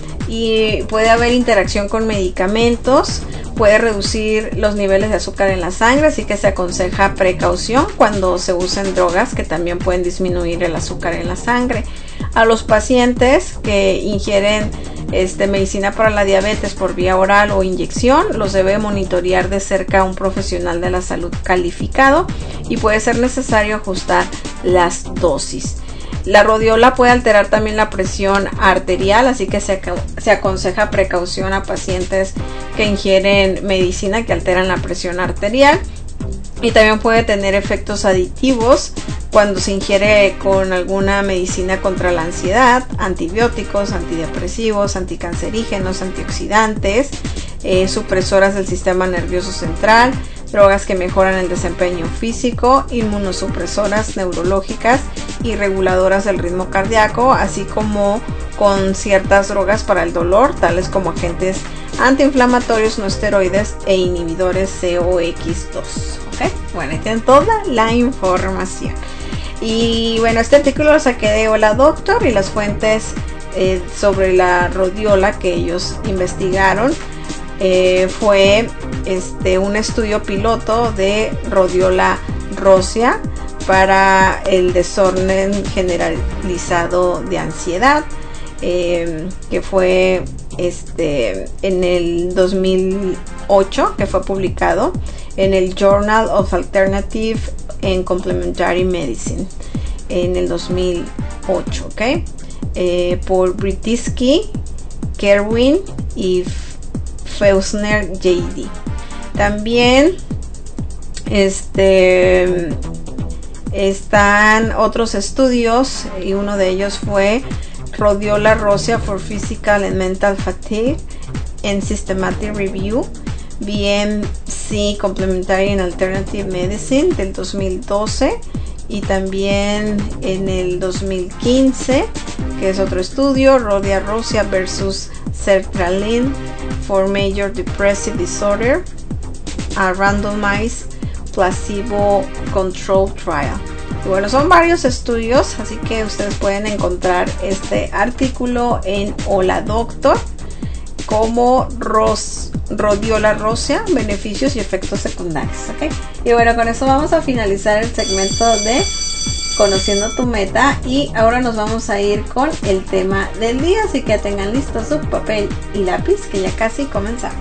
Y puede haber interacción con medicamentos, puede reducir los niveles de azúcar en la sangre, así que se aconseja precaución cuando se usen drogas que también pueden disminuir el azúcar en la sangre. A los pacientes que ingieren este, medicina para la diabetes por vía oral o inyección, los debe monitorear de cerca un profesional de la salud calificado y puede ser necesario ajustar las dosis. La rodiola puede alterar también la presión arterial, así que se, se aconseja precaución a pacientes que ingieren medicina que alteran la presión arterial. y también puede tener efectos aditivos cuando se ingiere con alguna medicina contra la ansiedad, antibióticos, antidepresivos, anticancerígenos, antioxidantes, eh, supresoras del sistema nervioso central, drogas que mejoran el desempeño físico, inmunosupresoras neurológicas y reguladoras del ritmo cardíaco, así como con ciertas drogas para el dolor, tales como agentes antiinflamatorios no esteroides e inhibidores C O X dos. ¿Okay? Bueno, ahí tienen toda la información. Y bueno, este artículo lo saqué de Hola Doctor, y las fuentes eh, sobre la rodiola que ellos investigaron eh, fue este, un estudio piloto de Rhodiola rosea para el desorden generalizado de ansiedad, eh, que fue este, en el dos mil ocho, que fue publicado en el Journal of Alternative and Complementary Medicine en el dos mil ocho, ¿ok? Eh, por Britiski, Kerwin y Feusner J D. También este, están otros estudios, y uno de ellos fue Rhodiola rosea for Physical and Mental Fatigue and Systematic Review, B M C Complementary and Alternative Medicine del dos mil doce, y también en el dos mil quince, que es otro estudio, Rhodiola rosea versus sertraline for Major Depressive Disorder, a randomized placebo control trial. Y bueno, son varios estudios, así que ustedes pueden encontrar este artículo en Hola Doctor como Ros, Rhodiola rosea, beneficios y efectos secundarios, ¿ok? Y bueno, con esto vamos a finalizar el segmento de Conociendo tu Meta, y ahora nos vamos a ir con el tema del día, así que tengan listo su papel y lápiz, que ya casi comenzamos.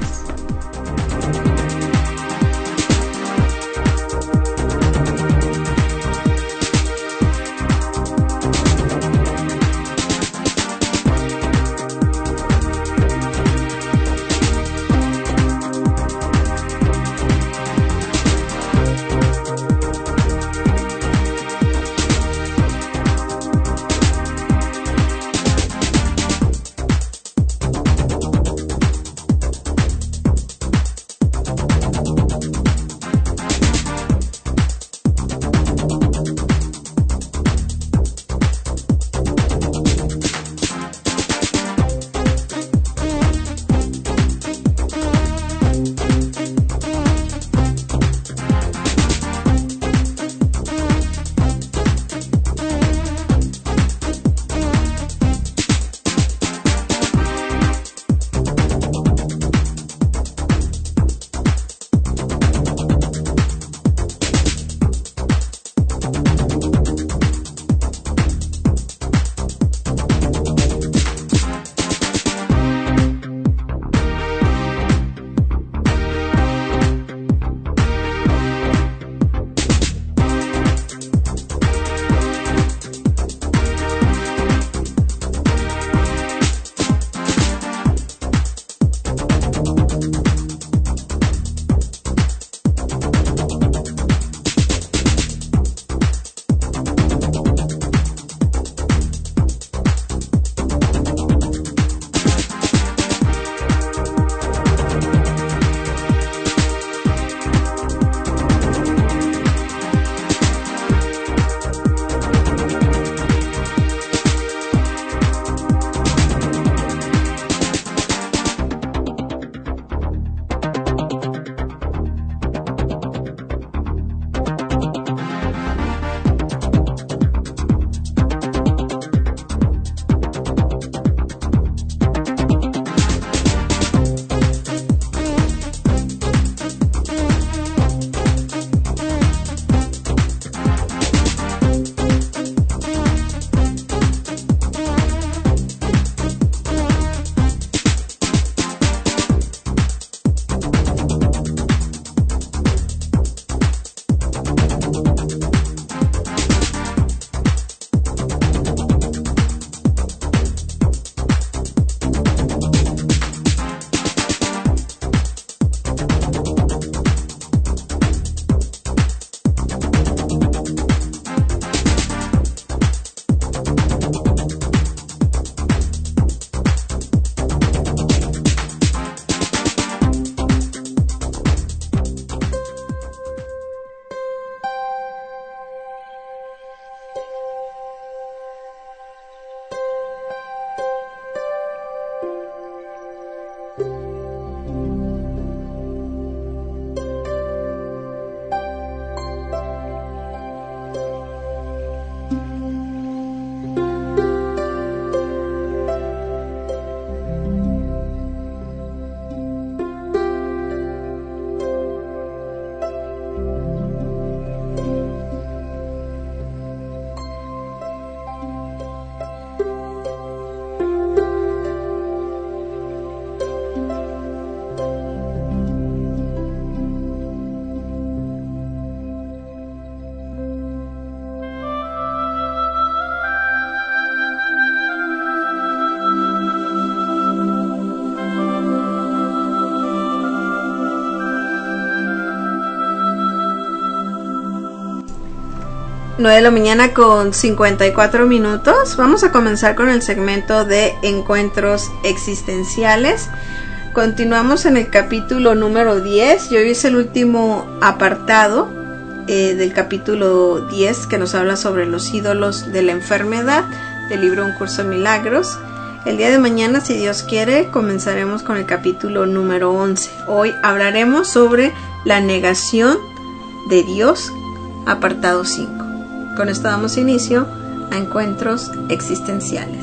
nueve de la mañana con cincuenta y cuatro minutos. Vamos a comenzar con el segmento de encuentros existenciales. Continuamos en el capítulo número diez y hoy es el último apartado eh, del capítulo diez, que nos habla sobre los ídolos de la enfermedad, del libro Un Curso de Milagros. El día de mañana, si Dios quiere, comenzaremos con el capítulo número once. Hoy hablaremos sobre la negación de Dios, apartado cinco. Con esto damos inicio a encuentros existenciales.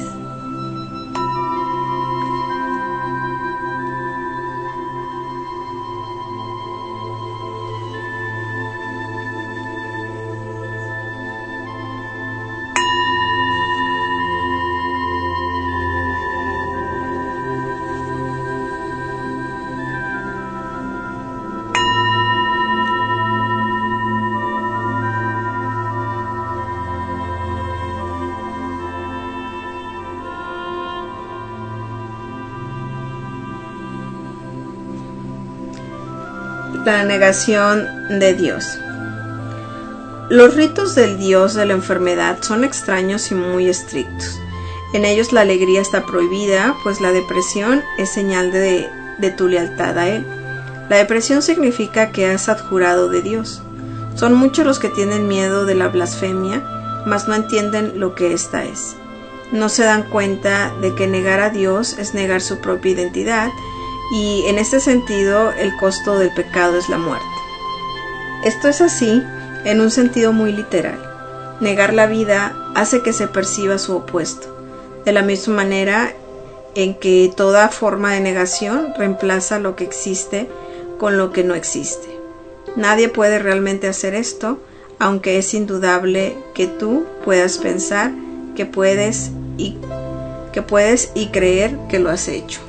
La negación de Dios. Los ritos del Dios de la enfermedad son extraños y muy estrictos. En ellos la alegría está prohibida, pues la depresión es señal de, de tu lealtad a Él. La depresión significa que has adjurado de Dios. Son muchos los que tienen miedo de la blasfemia, mas no entienden lo que ésta es. No se dan cuenta de que negar a Dios es negar su propia identidad, y en este sentido el costo del pecado es la muerte. Esto es así en un sentido muy literal. Negar la vida hace que se perciba su opuesto, de la misma manera en que toda forma de negación reemplaza lo que existe con lo que no existe. Nadie puede realmente hacer esto, aunque es indudable que tú puedas pensar que puedes y, que puedes y creer que lo has hecho.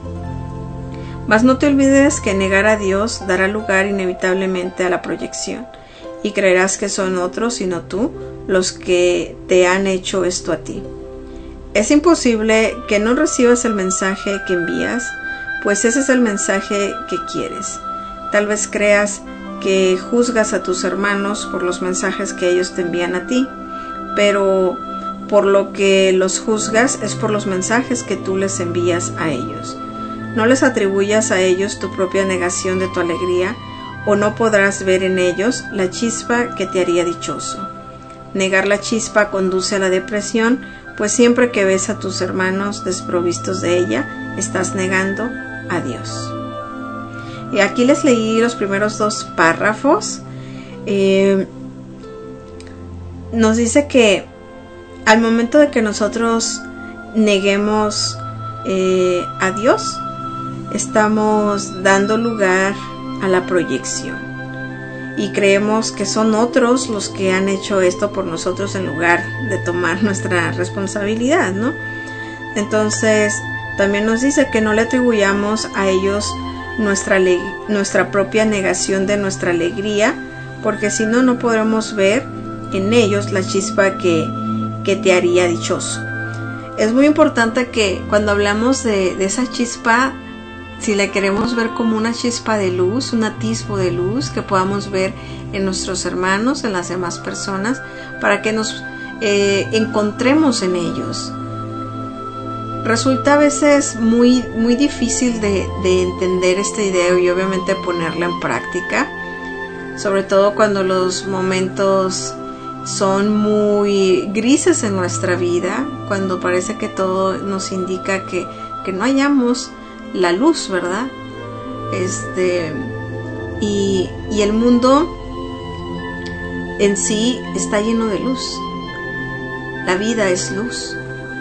Mas no te olvides que negar a Dios dará lugar inevitablemente a la proyección, y creerás que son otros y no tú los que te han hecho esto a ti. Es imposible que no recibas el mensaje que envías, pues ese es el mensaje que quieres. Tal vez creas que juzgas a tus hermanos por los mensajes que ellos te envían a ti, pero por lo que los juzgas es por los mensajes que tú les envías a ellos. No les atribuyas a ellos tu propia negación de tu alegría, o no podrás ver en ellos la chispa que te haría dichoso. Negar la chispa conduce a la depresión, pues siempre que ves a tus hermanos desprovistos de ella, estás negando a Dios. Y aquí les leí los primeros dos párrafos. Eh, nos dice que al momento de que nosotros neguemos eh, a Dios, estamos dando lugar a la proyección y creemos que son otros los que han hecho esto por nosotros en lugar de tomar nuestra responsabilidad, ¿no? Entonces también nos dice que no le atribuyamos a ellos nuestra, nuestra propia negación de nuestra alegría, porque si no, no podremos ver en ellos la chispa que, que te haría dichoso. Es muy importante que cuando hablamos de, de esa chispa, si la queremos ver como una chispa de luz, un atisbo de luz que podamos ver en nuestros hermanos, en las demás personas, para que nos eh, encontremos en ellos. Resulta a veces muy, muy difícil de, de entender esta idea y obviamente ponerla en práctica, sobre todo cuando los momentos son muy grises en nuestra vida, cuando parece que todo nos indica que, que no hallamos la luz, ¿verdad? Este, y, y el mundo en sí está lleno de luz. La vida es luz.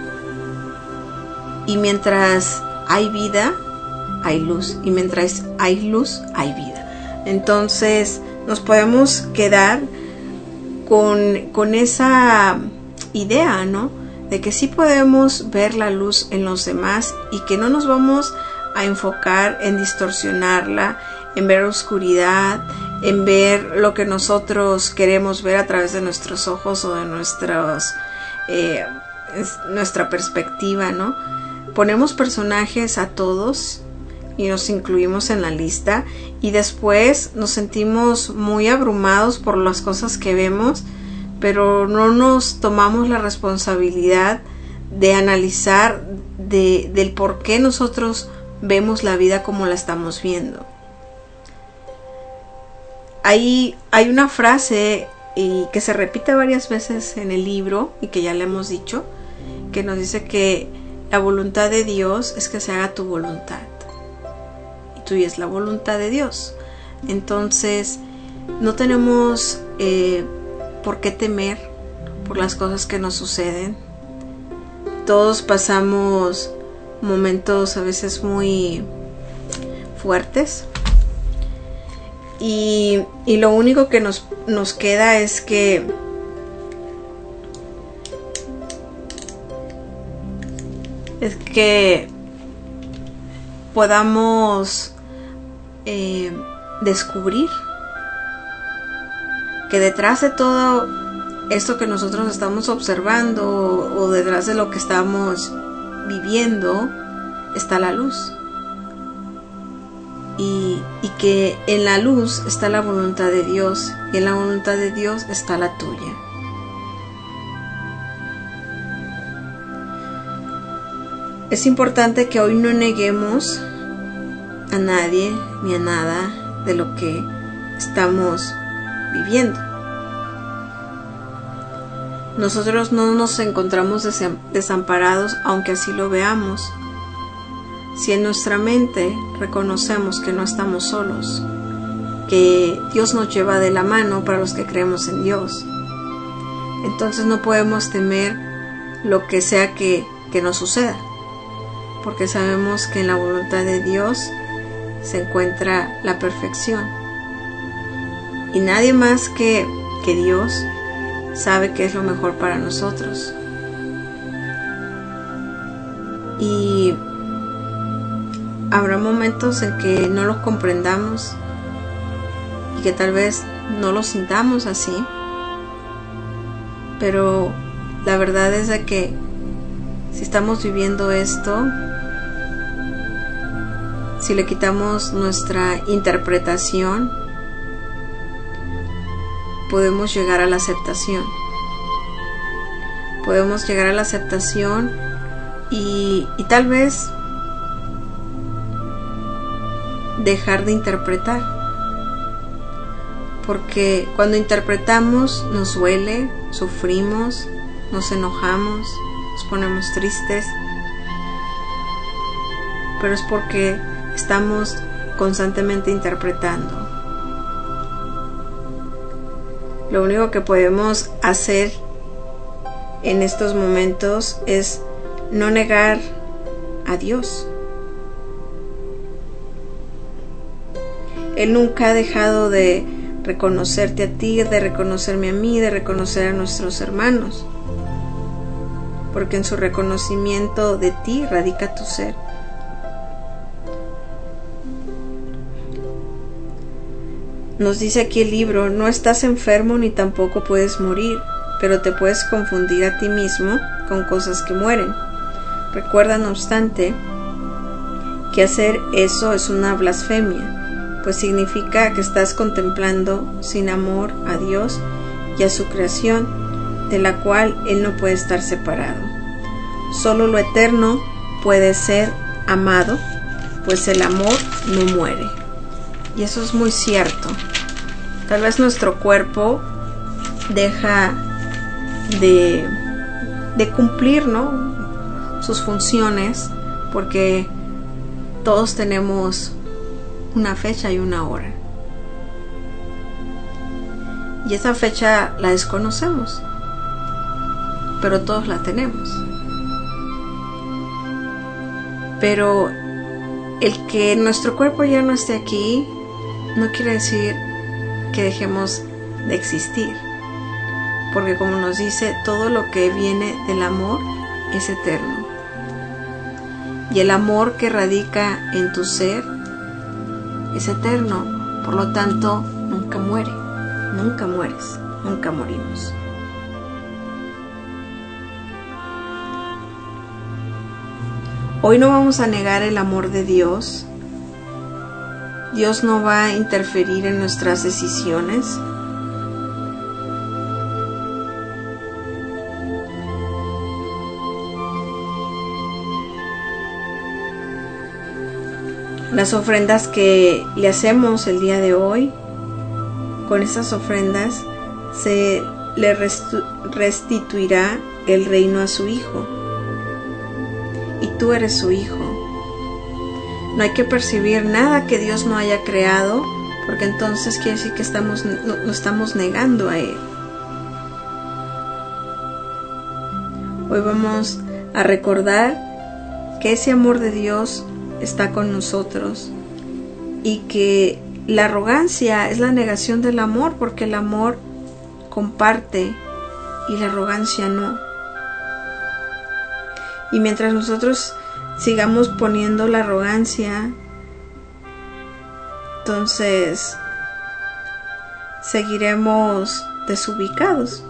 Y mientras hay vida, hay luz. Y mientras hay luz, hay vida. Entonces nos podemos quedar con, con esa idea, ¿no? De que sí podemos ver la luz en los demás y que no nos vamos a enfocar en distorsionarla, en ver oscuridad, en ver lo que nosotros queremos ver a través de nuestros ojos o de nuestros, eh, nuestra perspectiva, ¿no? Ponemos personajes a todos y nos incluimos en la lista y después nos sentimos muy abrumados por las cosas que vemos, pero no nos tomamos la responsabilidad de analizar de, del por qué nosotros vemos la vida como la estamos viendo. Hay, hay una frase y que se repite varias veces en el libro y que ya le hemos dicho, que nos dice que la voluntad de Dios es que se haga tu voluntad y tuya es la voluntad de Dios. Entonces no tenemos eh, por qué temer por las cosas que nos suceden. Todos pasamos momentos a veces muy fuertes y, y lo único que nos, nos queda es que es que podamos eh, descubrir que detrás de todo esto que nosotros estamos observando o, o detrás de lo que estamos viviendo está la luz y, y que en la luz está la voluntad de Dios y en la voluntad de Dios está la tuya. Es importante que hoy no neguemos a nadie ni a nada de lo que estamos viviendo. Nosotros no nos encontramos desamparados, aunque así lo veamos. Si en nuestra mente reconocemos que no estamos solos, que Dios nos lleva de la mano para los que creemos en Dios, entonces no podemos temer lo que sea que, que nos suceda, porque sabemos que en la voluntad de Dios se encuentra la perfección. Y nadie más que, que Dios sabe qué es lo mejor para nosotros. Y habrá momentos en que no lo comprendamos y que tal vez no lo sintamos así, pero la verdad es de que si estamos viviendo esto, si le quitamos nuestra interpretación, podemos llegar a la aceptación. Podemos llegar a la aceptación y, y tal vez dejar de interpretar. Porque cuando interpretamos nos duele, sufrimos, nos enojamos, nos ponemos tristes. Pero es porque estamos constantemente interpretando. Lo único que podemos hacer en estos momentos es no negar a Dios. Él nunca ha dejado de reconocerte a ti, de reconocerme a mí, de reconocer a nuestros hermanos, porque en su reconocimiento de ti radica tu ser. Nos dice aquí el libro: no estás enfermo ni tampoco puedes morir, pero te puedes confundir a ti mismo con cosas que mueren. Recuerda, no obstante, que hacer eso es una blasfemia, pues significa que estás contemplando sin amor a Dios y a su creación, de la cual Él no puede estar separado. Solo lo eterno puede ser amado, pues el amor no muere. Y eso es muy cierto. Tal vez nuestro cuerpo deja de, de cumplir, ¿no?, sus funciones, porque todos tenemos una fecha y una hora. Y esa fecha la desconocemos, pero todos la tenemos. Pero el que nuestro cuerpo ya no esté aquí no quiere decir que dejemos de existir, porque como nos dice, todo lo que viene del amor es eterno, y el amor que radica en tu ser es eterno, por lo tanto nunca muere, nunca mueres, nunca morimos. Hoy no vamos a negar el amor de Dios. Dios no va a interferir en nuestras decisiones. las ofrendas que le hacemos el día de hoy, con esas ofrendas se le restituirá el reino a su hijo. Y tú eres su hijo. No hay que percibir nada que Dios no haya creado, porque entonces quiere decir que estamos, lo, lo estamos negando a Él. Hoy vamos a recordar que ese amor de Dios está con nosotros y que la arrogancia es la negación del amor, porque el amor comparte y la arrogancia no. Y mientras nosotros sigamos poniendo la arrogancia, entonces seguiremos desubicados.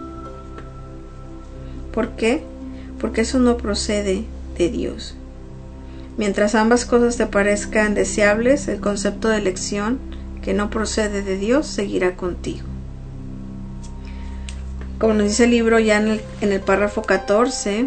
¿Por qué? Porque eso no procede de Dios. Mientras ambas cosas te parezcan deseables, el concepto de elección que no procede de Dios seguirá contigo. Como nos dice el libro ya en el, en el párrafo catorce,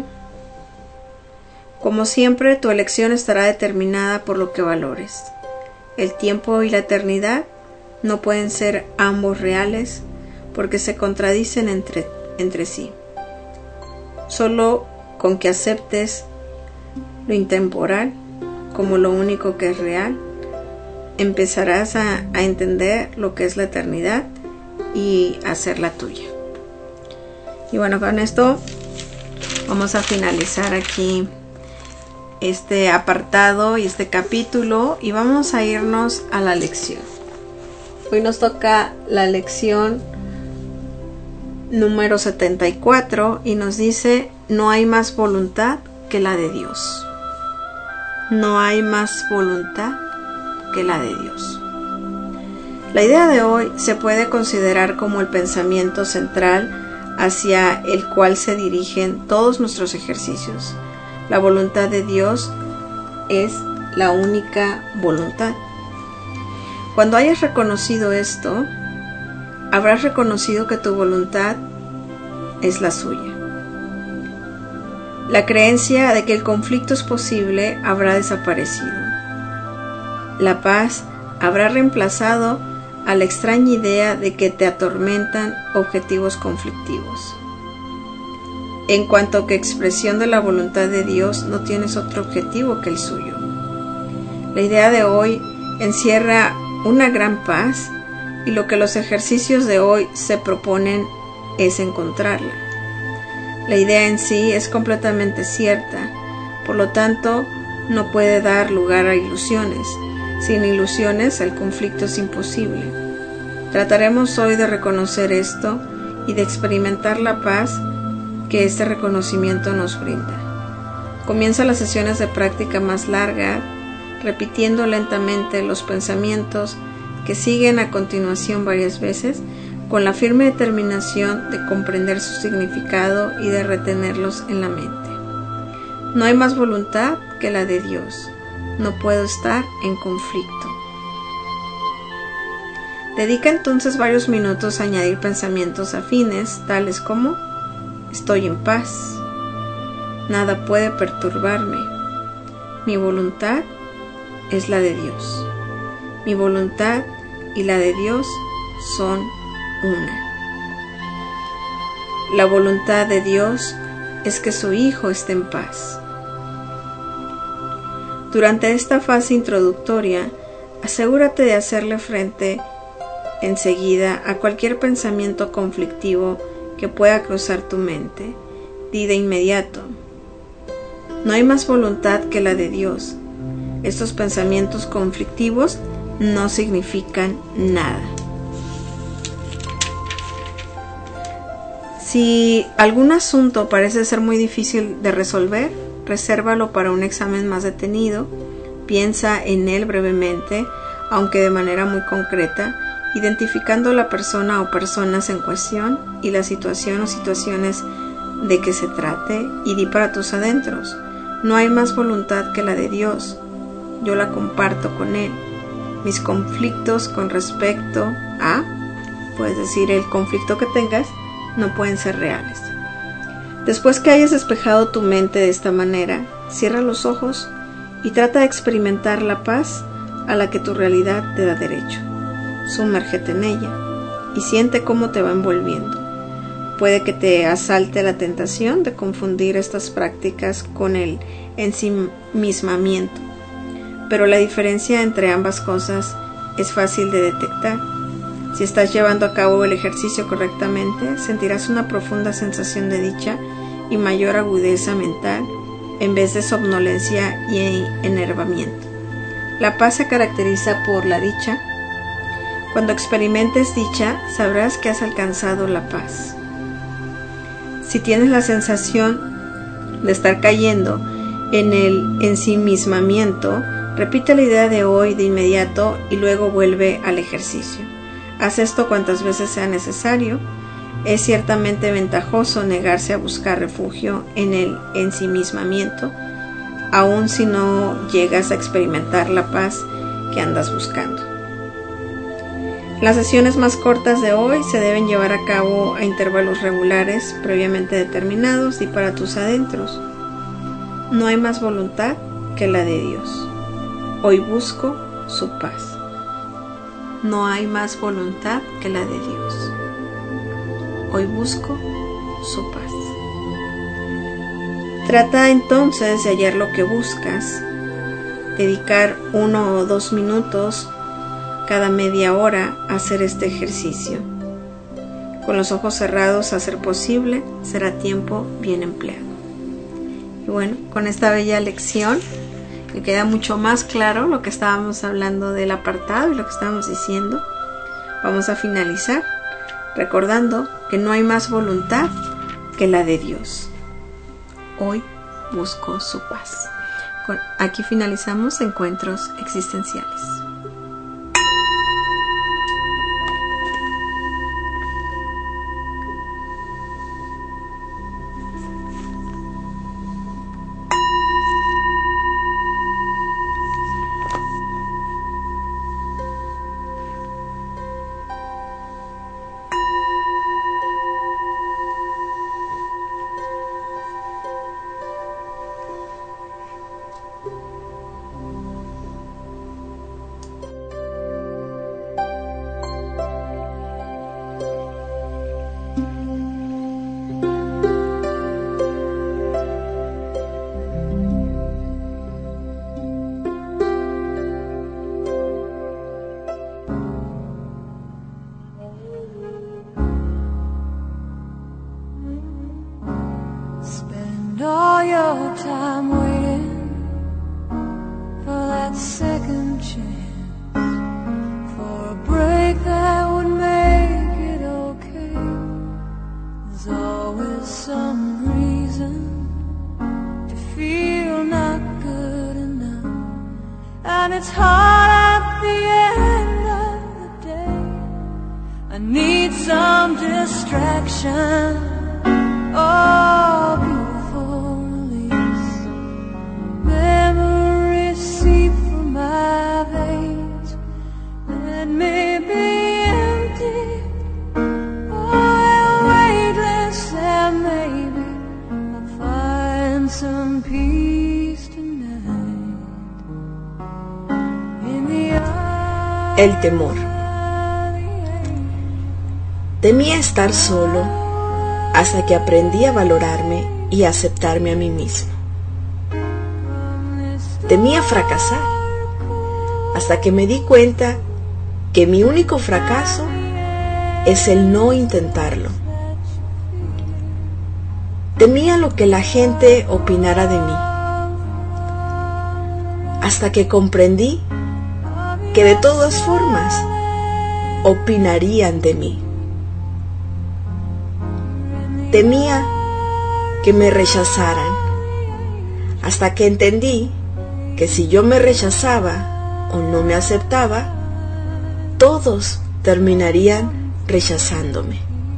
como siempre tu elección estará determinada por lo que valores. El tiempo y la eternidad no pueden ser ambos reales porque se contradicen entre, entre sí. Solo con que aceptes lo intemporal como lo único que es real, empezarás a, a entender lo que es la eternidad y a hacerla tuya. Y bueno, con esto vamos a finalizar aquí este apartado y este capítulo y vamos a irnos a la lección. Hoy nos toca la lección número setenta y cuatro y nos dice: no hay más voluntad que la de Dios. No hay más voluntad que la de Dios. La idea de hoy se puede considerar como el pensamiento central hacia el cual se dirigen todos nuestros ejercicios. La voluntad de Dios es la única voluntad. Cuando hayas reconocido esto, habrás reconocido que tu voluntad es la suya. La creencia de que el conflicto es posible habrá desaparecido. La paz habrá reemplazado a la extraña idea de que te atormentan objetivos conflictivos. En cuanto que expresión de la voluntad de Dios, no tienes otro objetivo que el suyo. La idea de hoy encierra una gran paz y lo que los ejercicios de hoy se proponen es encontrarla. La idea en sí es completamente cierta, por lo tanto no puede dar lugar a ilusiones. Sin ilusiones el conflicto es imposible. Trataremos hoy de reconocer esto y de experimentar la paz que este reconocimiento nos brinda. Comienza las sesiones de práctica más largas, repitiendo lentamente los pensamientos que siguen a continuación varias veces, con la firme determinación de comprender su significado y de retenerlos en la mente. No hay más voluntad que la de Dios. No puedo estar en conflicto. Dedica entonces varios minutos a añadir pensamientos afines, tales como: estoy en paz. Nada puede perturbarme. Mi voluntad es la de Dios. Mi voluntad y la de Dios son una. La voluntad de Dios es que su Hijo esté en paz. Durante esta fase introductoria, asegúrate de hacerle frente enseguida a cualquier pensamiento conflictivo que pueda cruzar tu mente. Di de inmediato: no hay más voluntad que la de Dios. Estos pensamientos conflictivos no significan nada. Si algún asunto parece ser muy difícil de resolver, resérvalo para un examen más detenido. Piensa en él brevemente, aunque de manera muy concreta, identificando la persona o personas en cuestión y la situación o situaciones de que se trate, y di para tus adentros: no hay más voluntad que la de Dios. Yo la comparto con Él. Mis conflictos con respecto a, puedes decir el conflicto que tengas, no pueden ser reales. Después que hayas despejado tu mente de esta manera, cierra los ojos y trata de experimentar la paz a la que tu realidad te da derecho. Sumérgete en ella y siente cómo te va envolviendo. Puede que te asalte la tentación de confundir estas prácticas con el ensimismamiento, pero la diferencia entre ambas cosas es fácil de detectar. Si estás llevando a cabo el ejercicio correctamente, sentirás una profunda sensación de dicha y mayor agudeza mental en vez de somnolencia y enervamiento. La paz se caracteriza por la dicha. Cuando experimentes dicha, sabrás que has alcanzado la paz. Si tienes la sensación de estar cayendo en el ensimismamiento, repite la idea de hoy de inmediato y luego vuelve al ejercicio. Haz esto cuantas veces sea necesario. Es ciertamente ventajoso negarse a buscar refugio en el ensimismamiento, aun si no llegas a experimentar la paz que andas buscando. Las sesiones más cortas de hoy se deben llevar a cabo a intervalos regulares previamente determinados y para tus adentros. No hay más voluntad que la de Dios. Hoy busco su paz. No hay más voluntad que la de Dios. Hoy busco su paz. Trata entonces de hallar lo que buscas, dedicar uno o dos minutos cada media hora a hacer este ejercicio. Con los ojos cerrados, a ser posible, será tiempo bien empleado. Y bueno, con esta bella lección que queda mucho más claro lo que estábamos hablando del apartado y lo que estábamos diciendo, vamos a finalizar recordando que no hay más voluntad que la de Dios. Hoy busco su paz. Aquí finalizamos Encuentros Existenciales. All your time waiting for that second chance, for a break that would make it okay. There's always some reason to feel not good enough, and it's hard at the end of the day. I need some distraction. Oh, beautiful release. Memories seep from my veins. Let me be empty. Oh, weightless, and maybe I'll find some peace tonight. In the El temor. Temía estar solo hasta que aprendí a valorarme y a aceptarme a mí mismo. Temía fracasar hasta que me di cuenta que mi único fracaso es el no intentarlo. Temía lo que la gente opinara de mí, hasta que comprendí que de todas formas opinarían de mí. Temía que me rechazaran, hasta que entendí que si yo me rechazaba o no me aceptaba, todos terminarían rechazándome.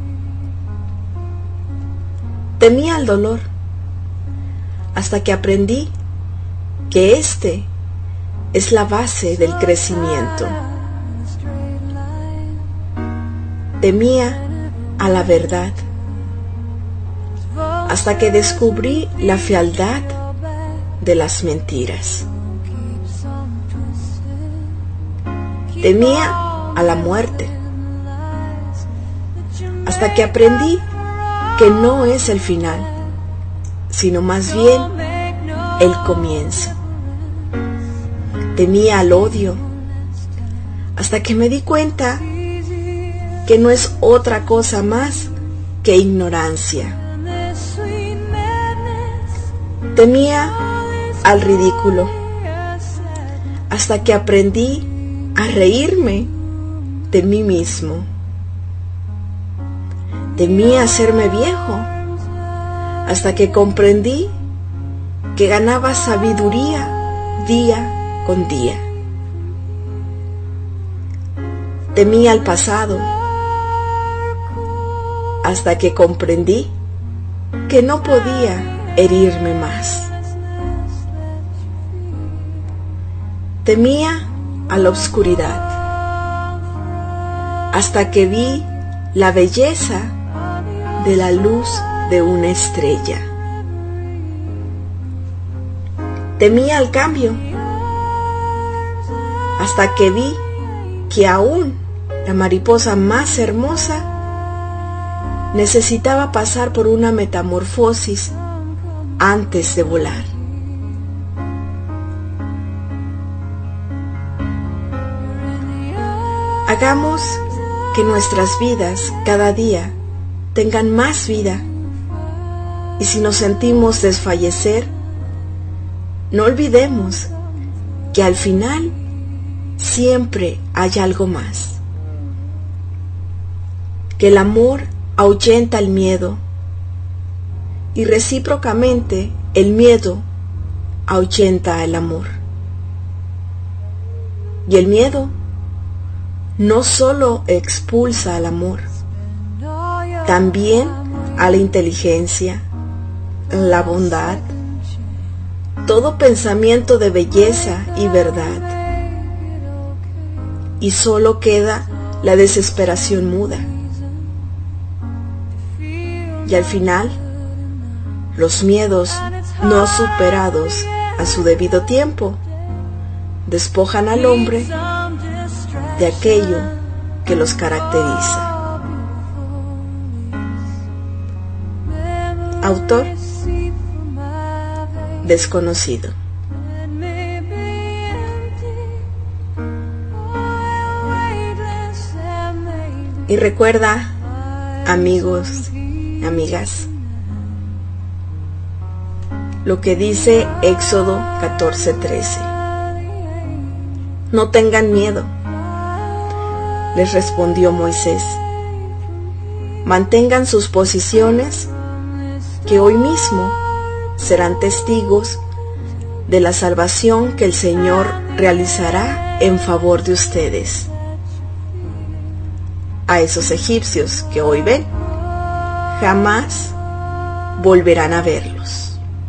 Temía el dolor, hasta que aprendí que este es la base del crecimiento. Temía a la verdad, hasta que descubrí la fealdad de las mentiras. Temía a la muerte, hasta que aprendí que no es el final, sino más bien el comienzo. Temía al odio, hasta que me di cuenta que no es otra cosa más que ignorancia. Temía al ridículo, hasta que aprendí a reírme de mí mismo. Temía hacerme viejo, hasta que comprendí que ganaba sabiduría día con día. Temía al pasado, hasta que comprendí que no podía herirme más. Temía a la oscuridad, hasta que vi la belleza de la luz de una estrella. Temía al cambio, hasta que vi que aún la mariposa más hermosa necesitaba pasar por una metamorfosis antes de volar. Hagamos que nuestras vidas cada día tengan más vida, y si nos sentimos desfallecer, no olvidemos que al final siempre hay algo más, que el amor ahuyenta el miedo y recíprocamente el miedo ahuyenta el amor. Y el miedo no solo expulsa al amor, también a la inteligencia, la bondad, todo pensamiento de belleza y verdad. Y solo queda la desesperación muda. Y al final, los miedos no superados a su debido tiempo despojan al hombre de aquello que los caracteriza. Autor desconocido. Y recuerda, amigos, amigas, lo que dice Éxodo catorce trece. No tengan miedo, les respondió Moisés. Mantengan sus posiciones, que hoy mismo serán testigos de la salvación que el Señor realizará en favor de ustedes. A esos egipcios que hoy ven, jamás volverán a verlos.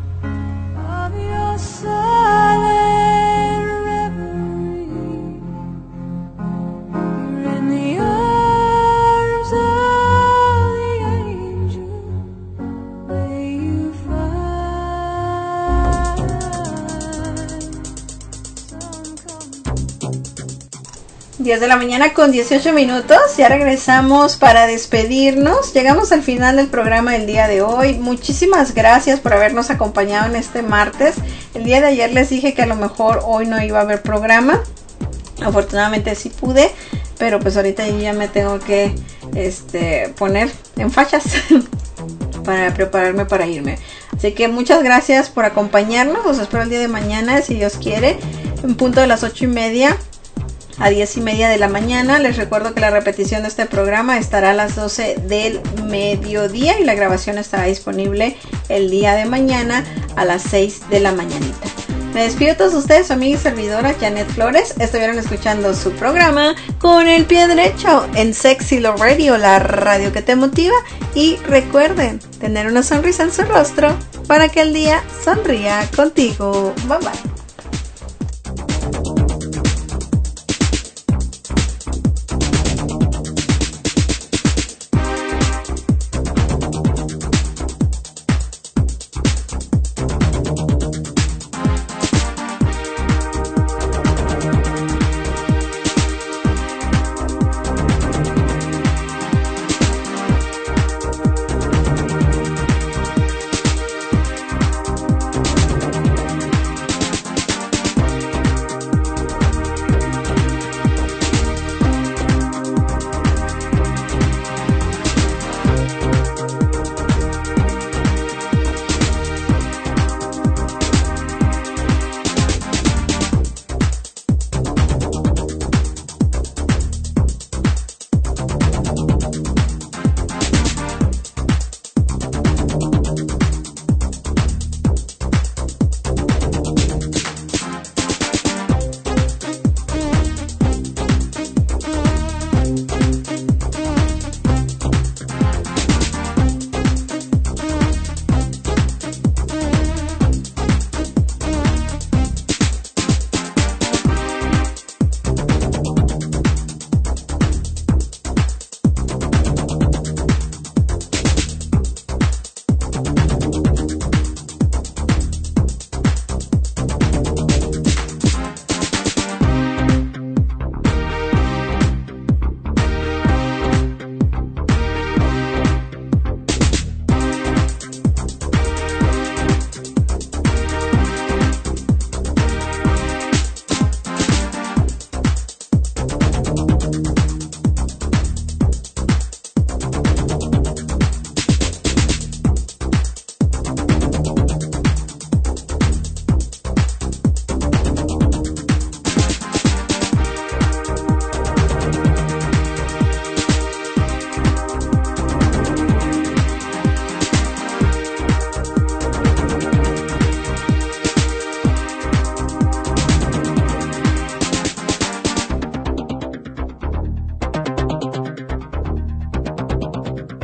diez de la mañana con dieciocho minutos, ya regresamos para despedirnos. Llegamos al final del programa del día de hoy. Muchísimas gracias por habernos acompañado en este martes. El día de ayer les dije que a lo mejor hoy no iba a haber programa. Afortunadamente sí pude, pero pues ahorita yo ya me tengo que este, poner en fachas para prepararme para irme. Así que muchas gracias por acompañarnos. Los espero el día de mañana, si Dios quiere, en punto de las ocho y media a diez y media de la mañana. Les recuerdo que la repetición de este programa estará a las doce del mediodía y la grabación estará disponible el día de mañana a las seis de la mañanita. Me despido de todos ustedes, su amiga y servidora Janet Flores. Estuvieron escuchando su programa Con el Pie Derecho en Sexy Love Radio, la radio que te motiva. Y recuerden tener una sonrisa en su rostro para que el día sonría contigo. Bye bye.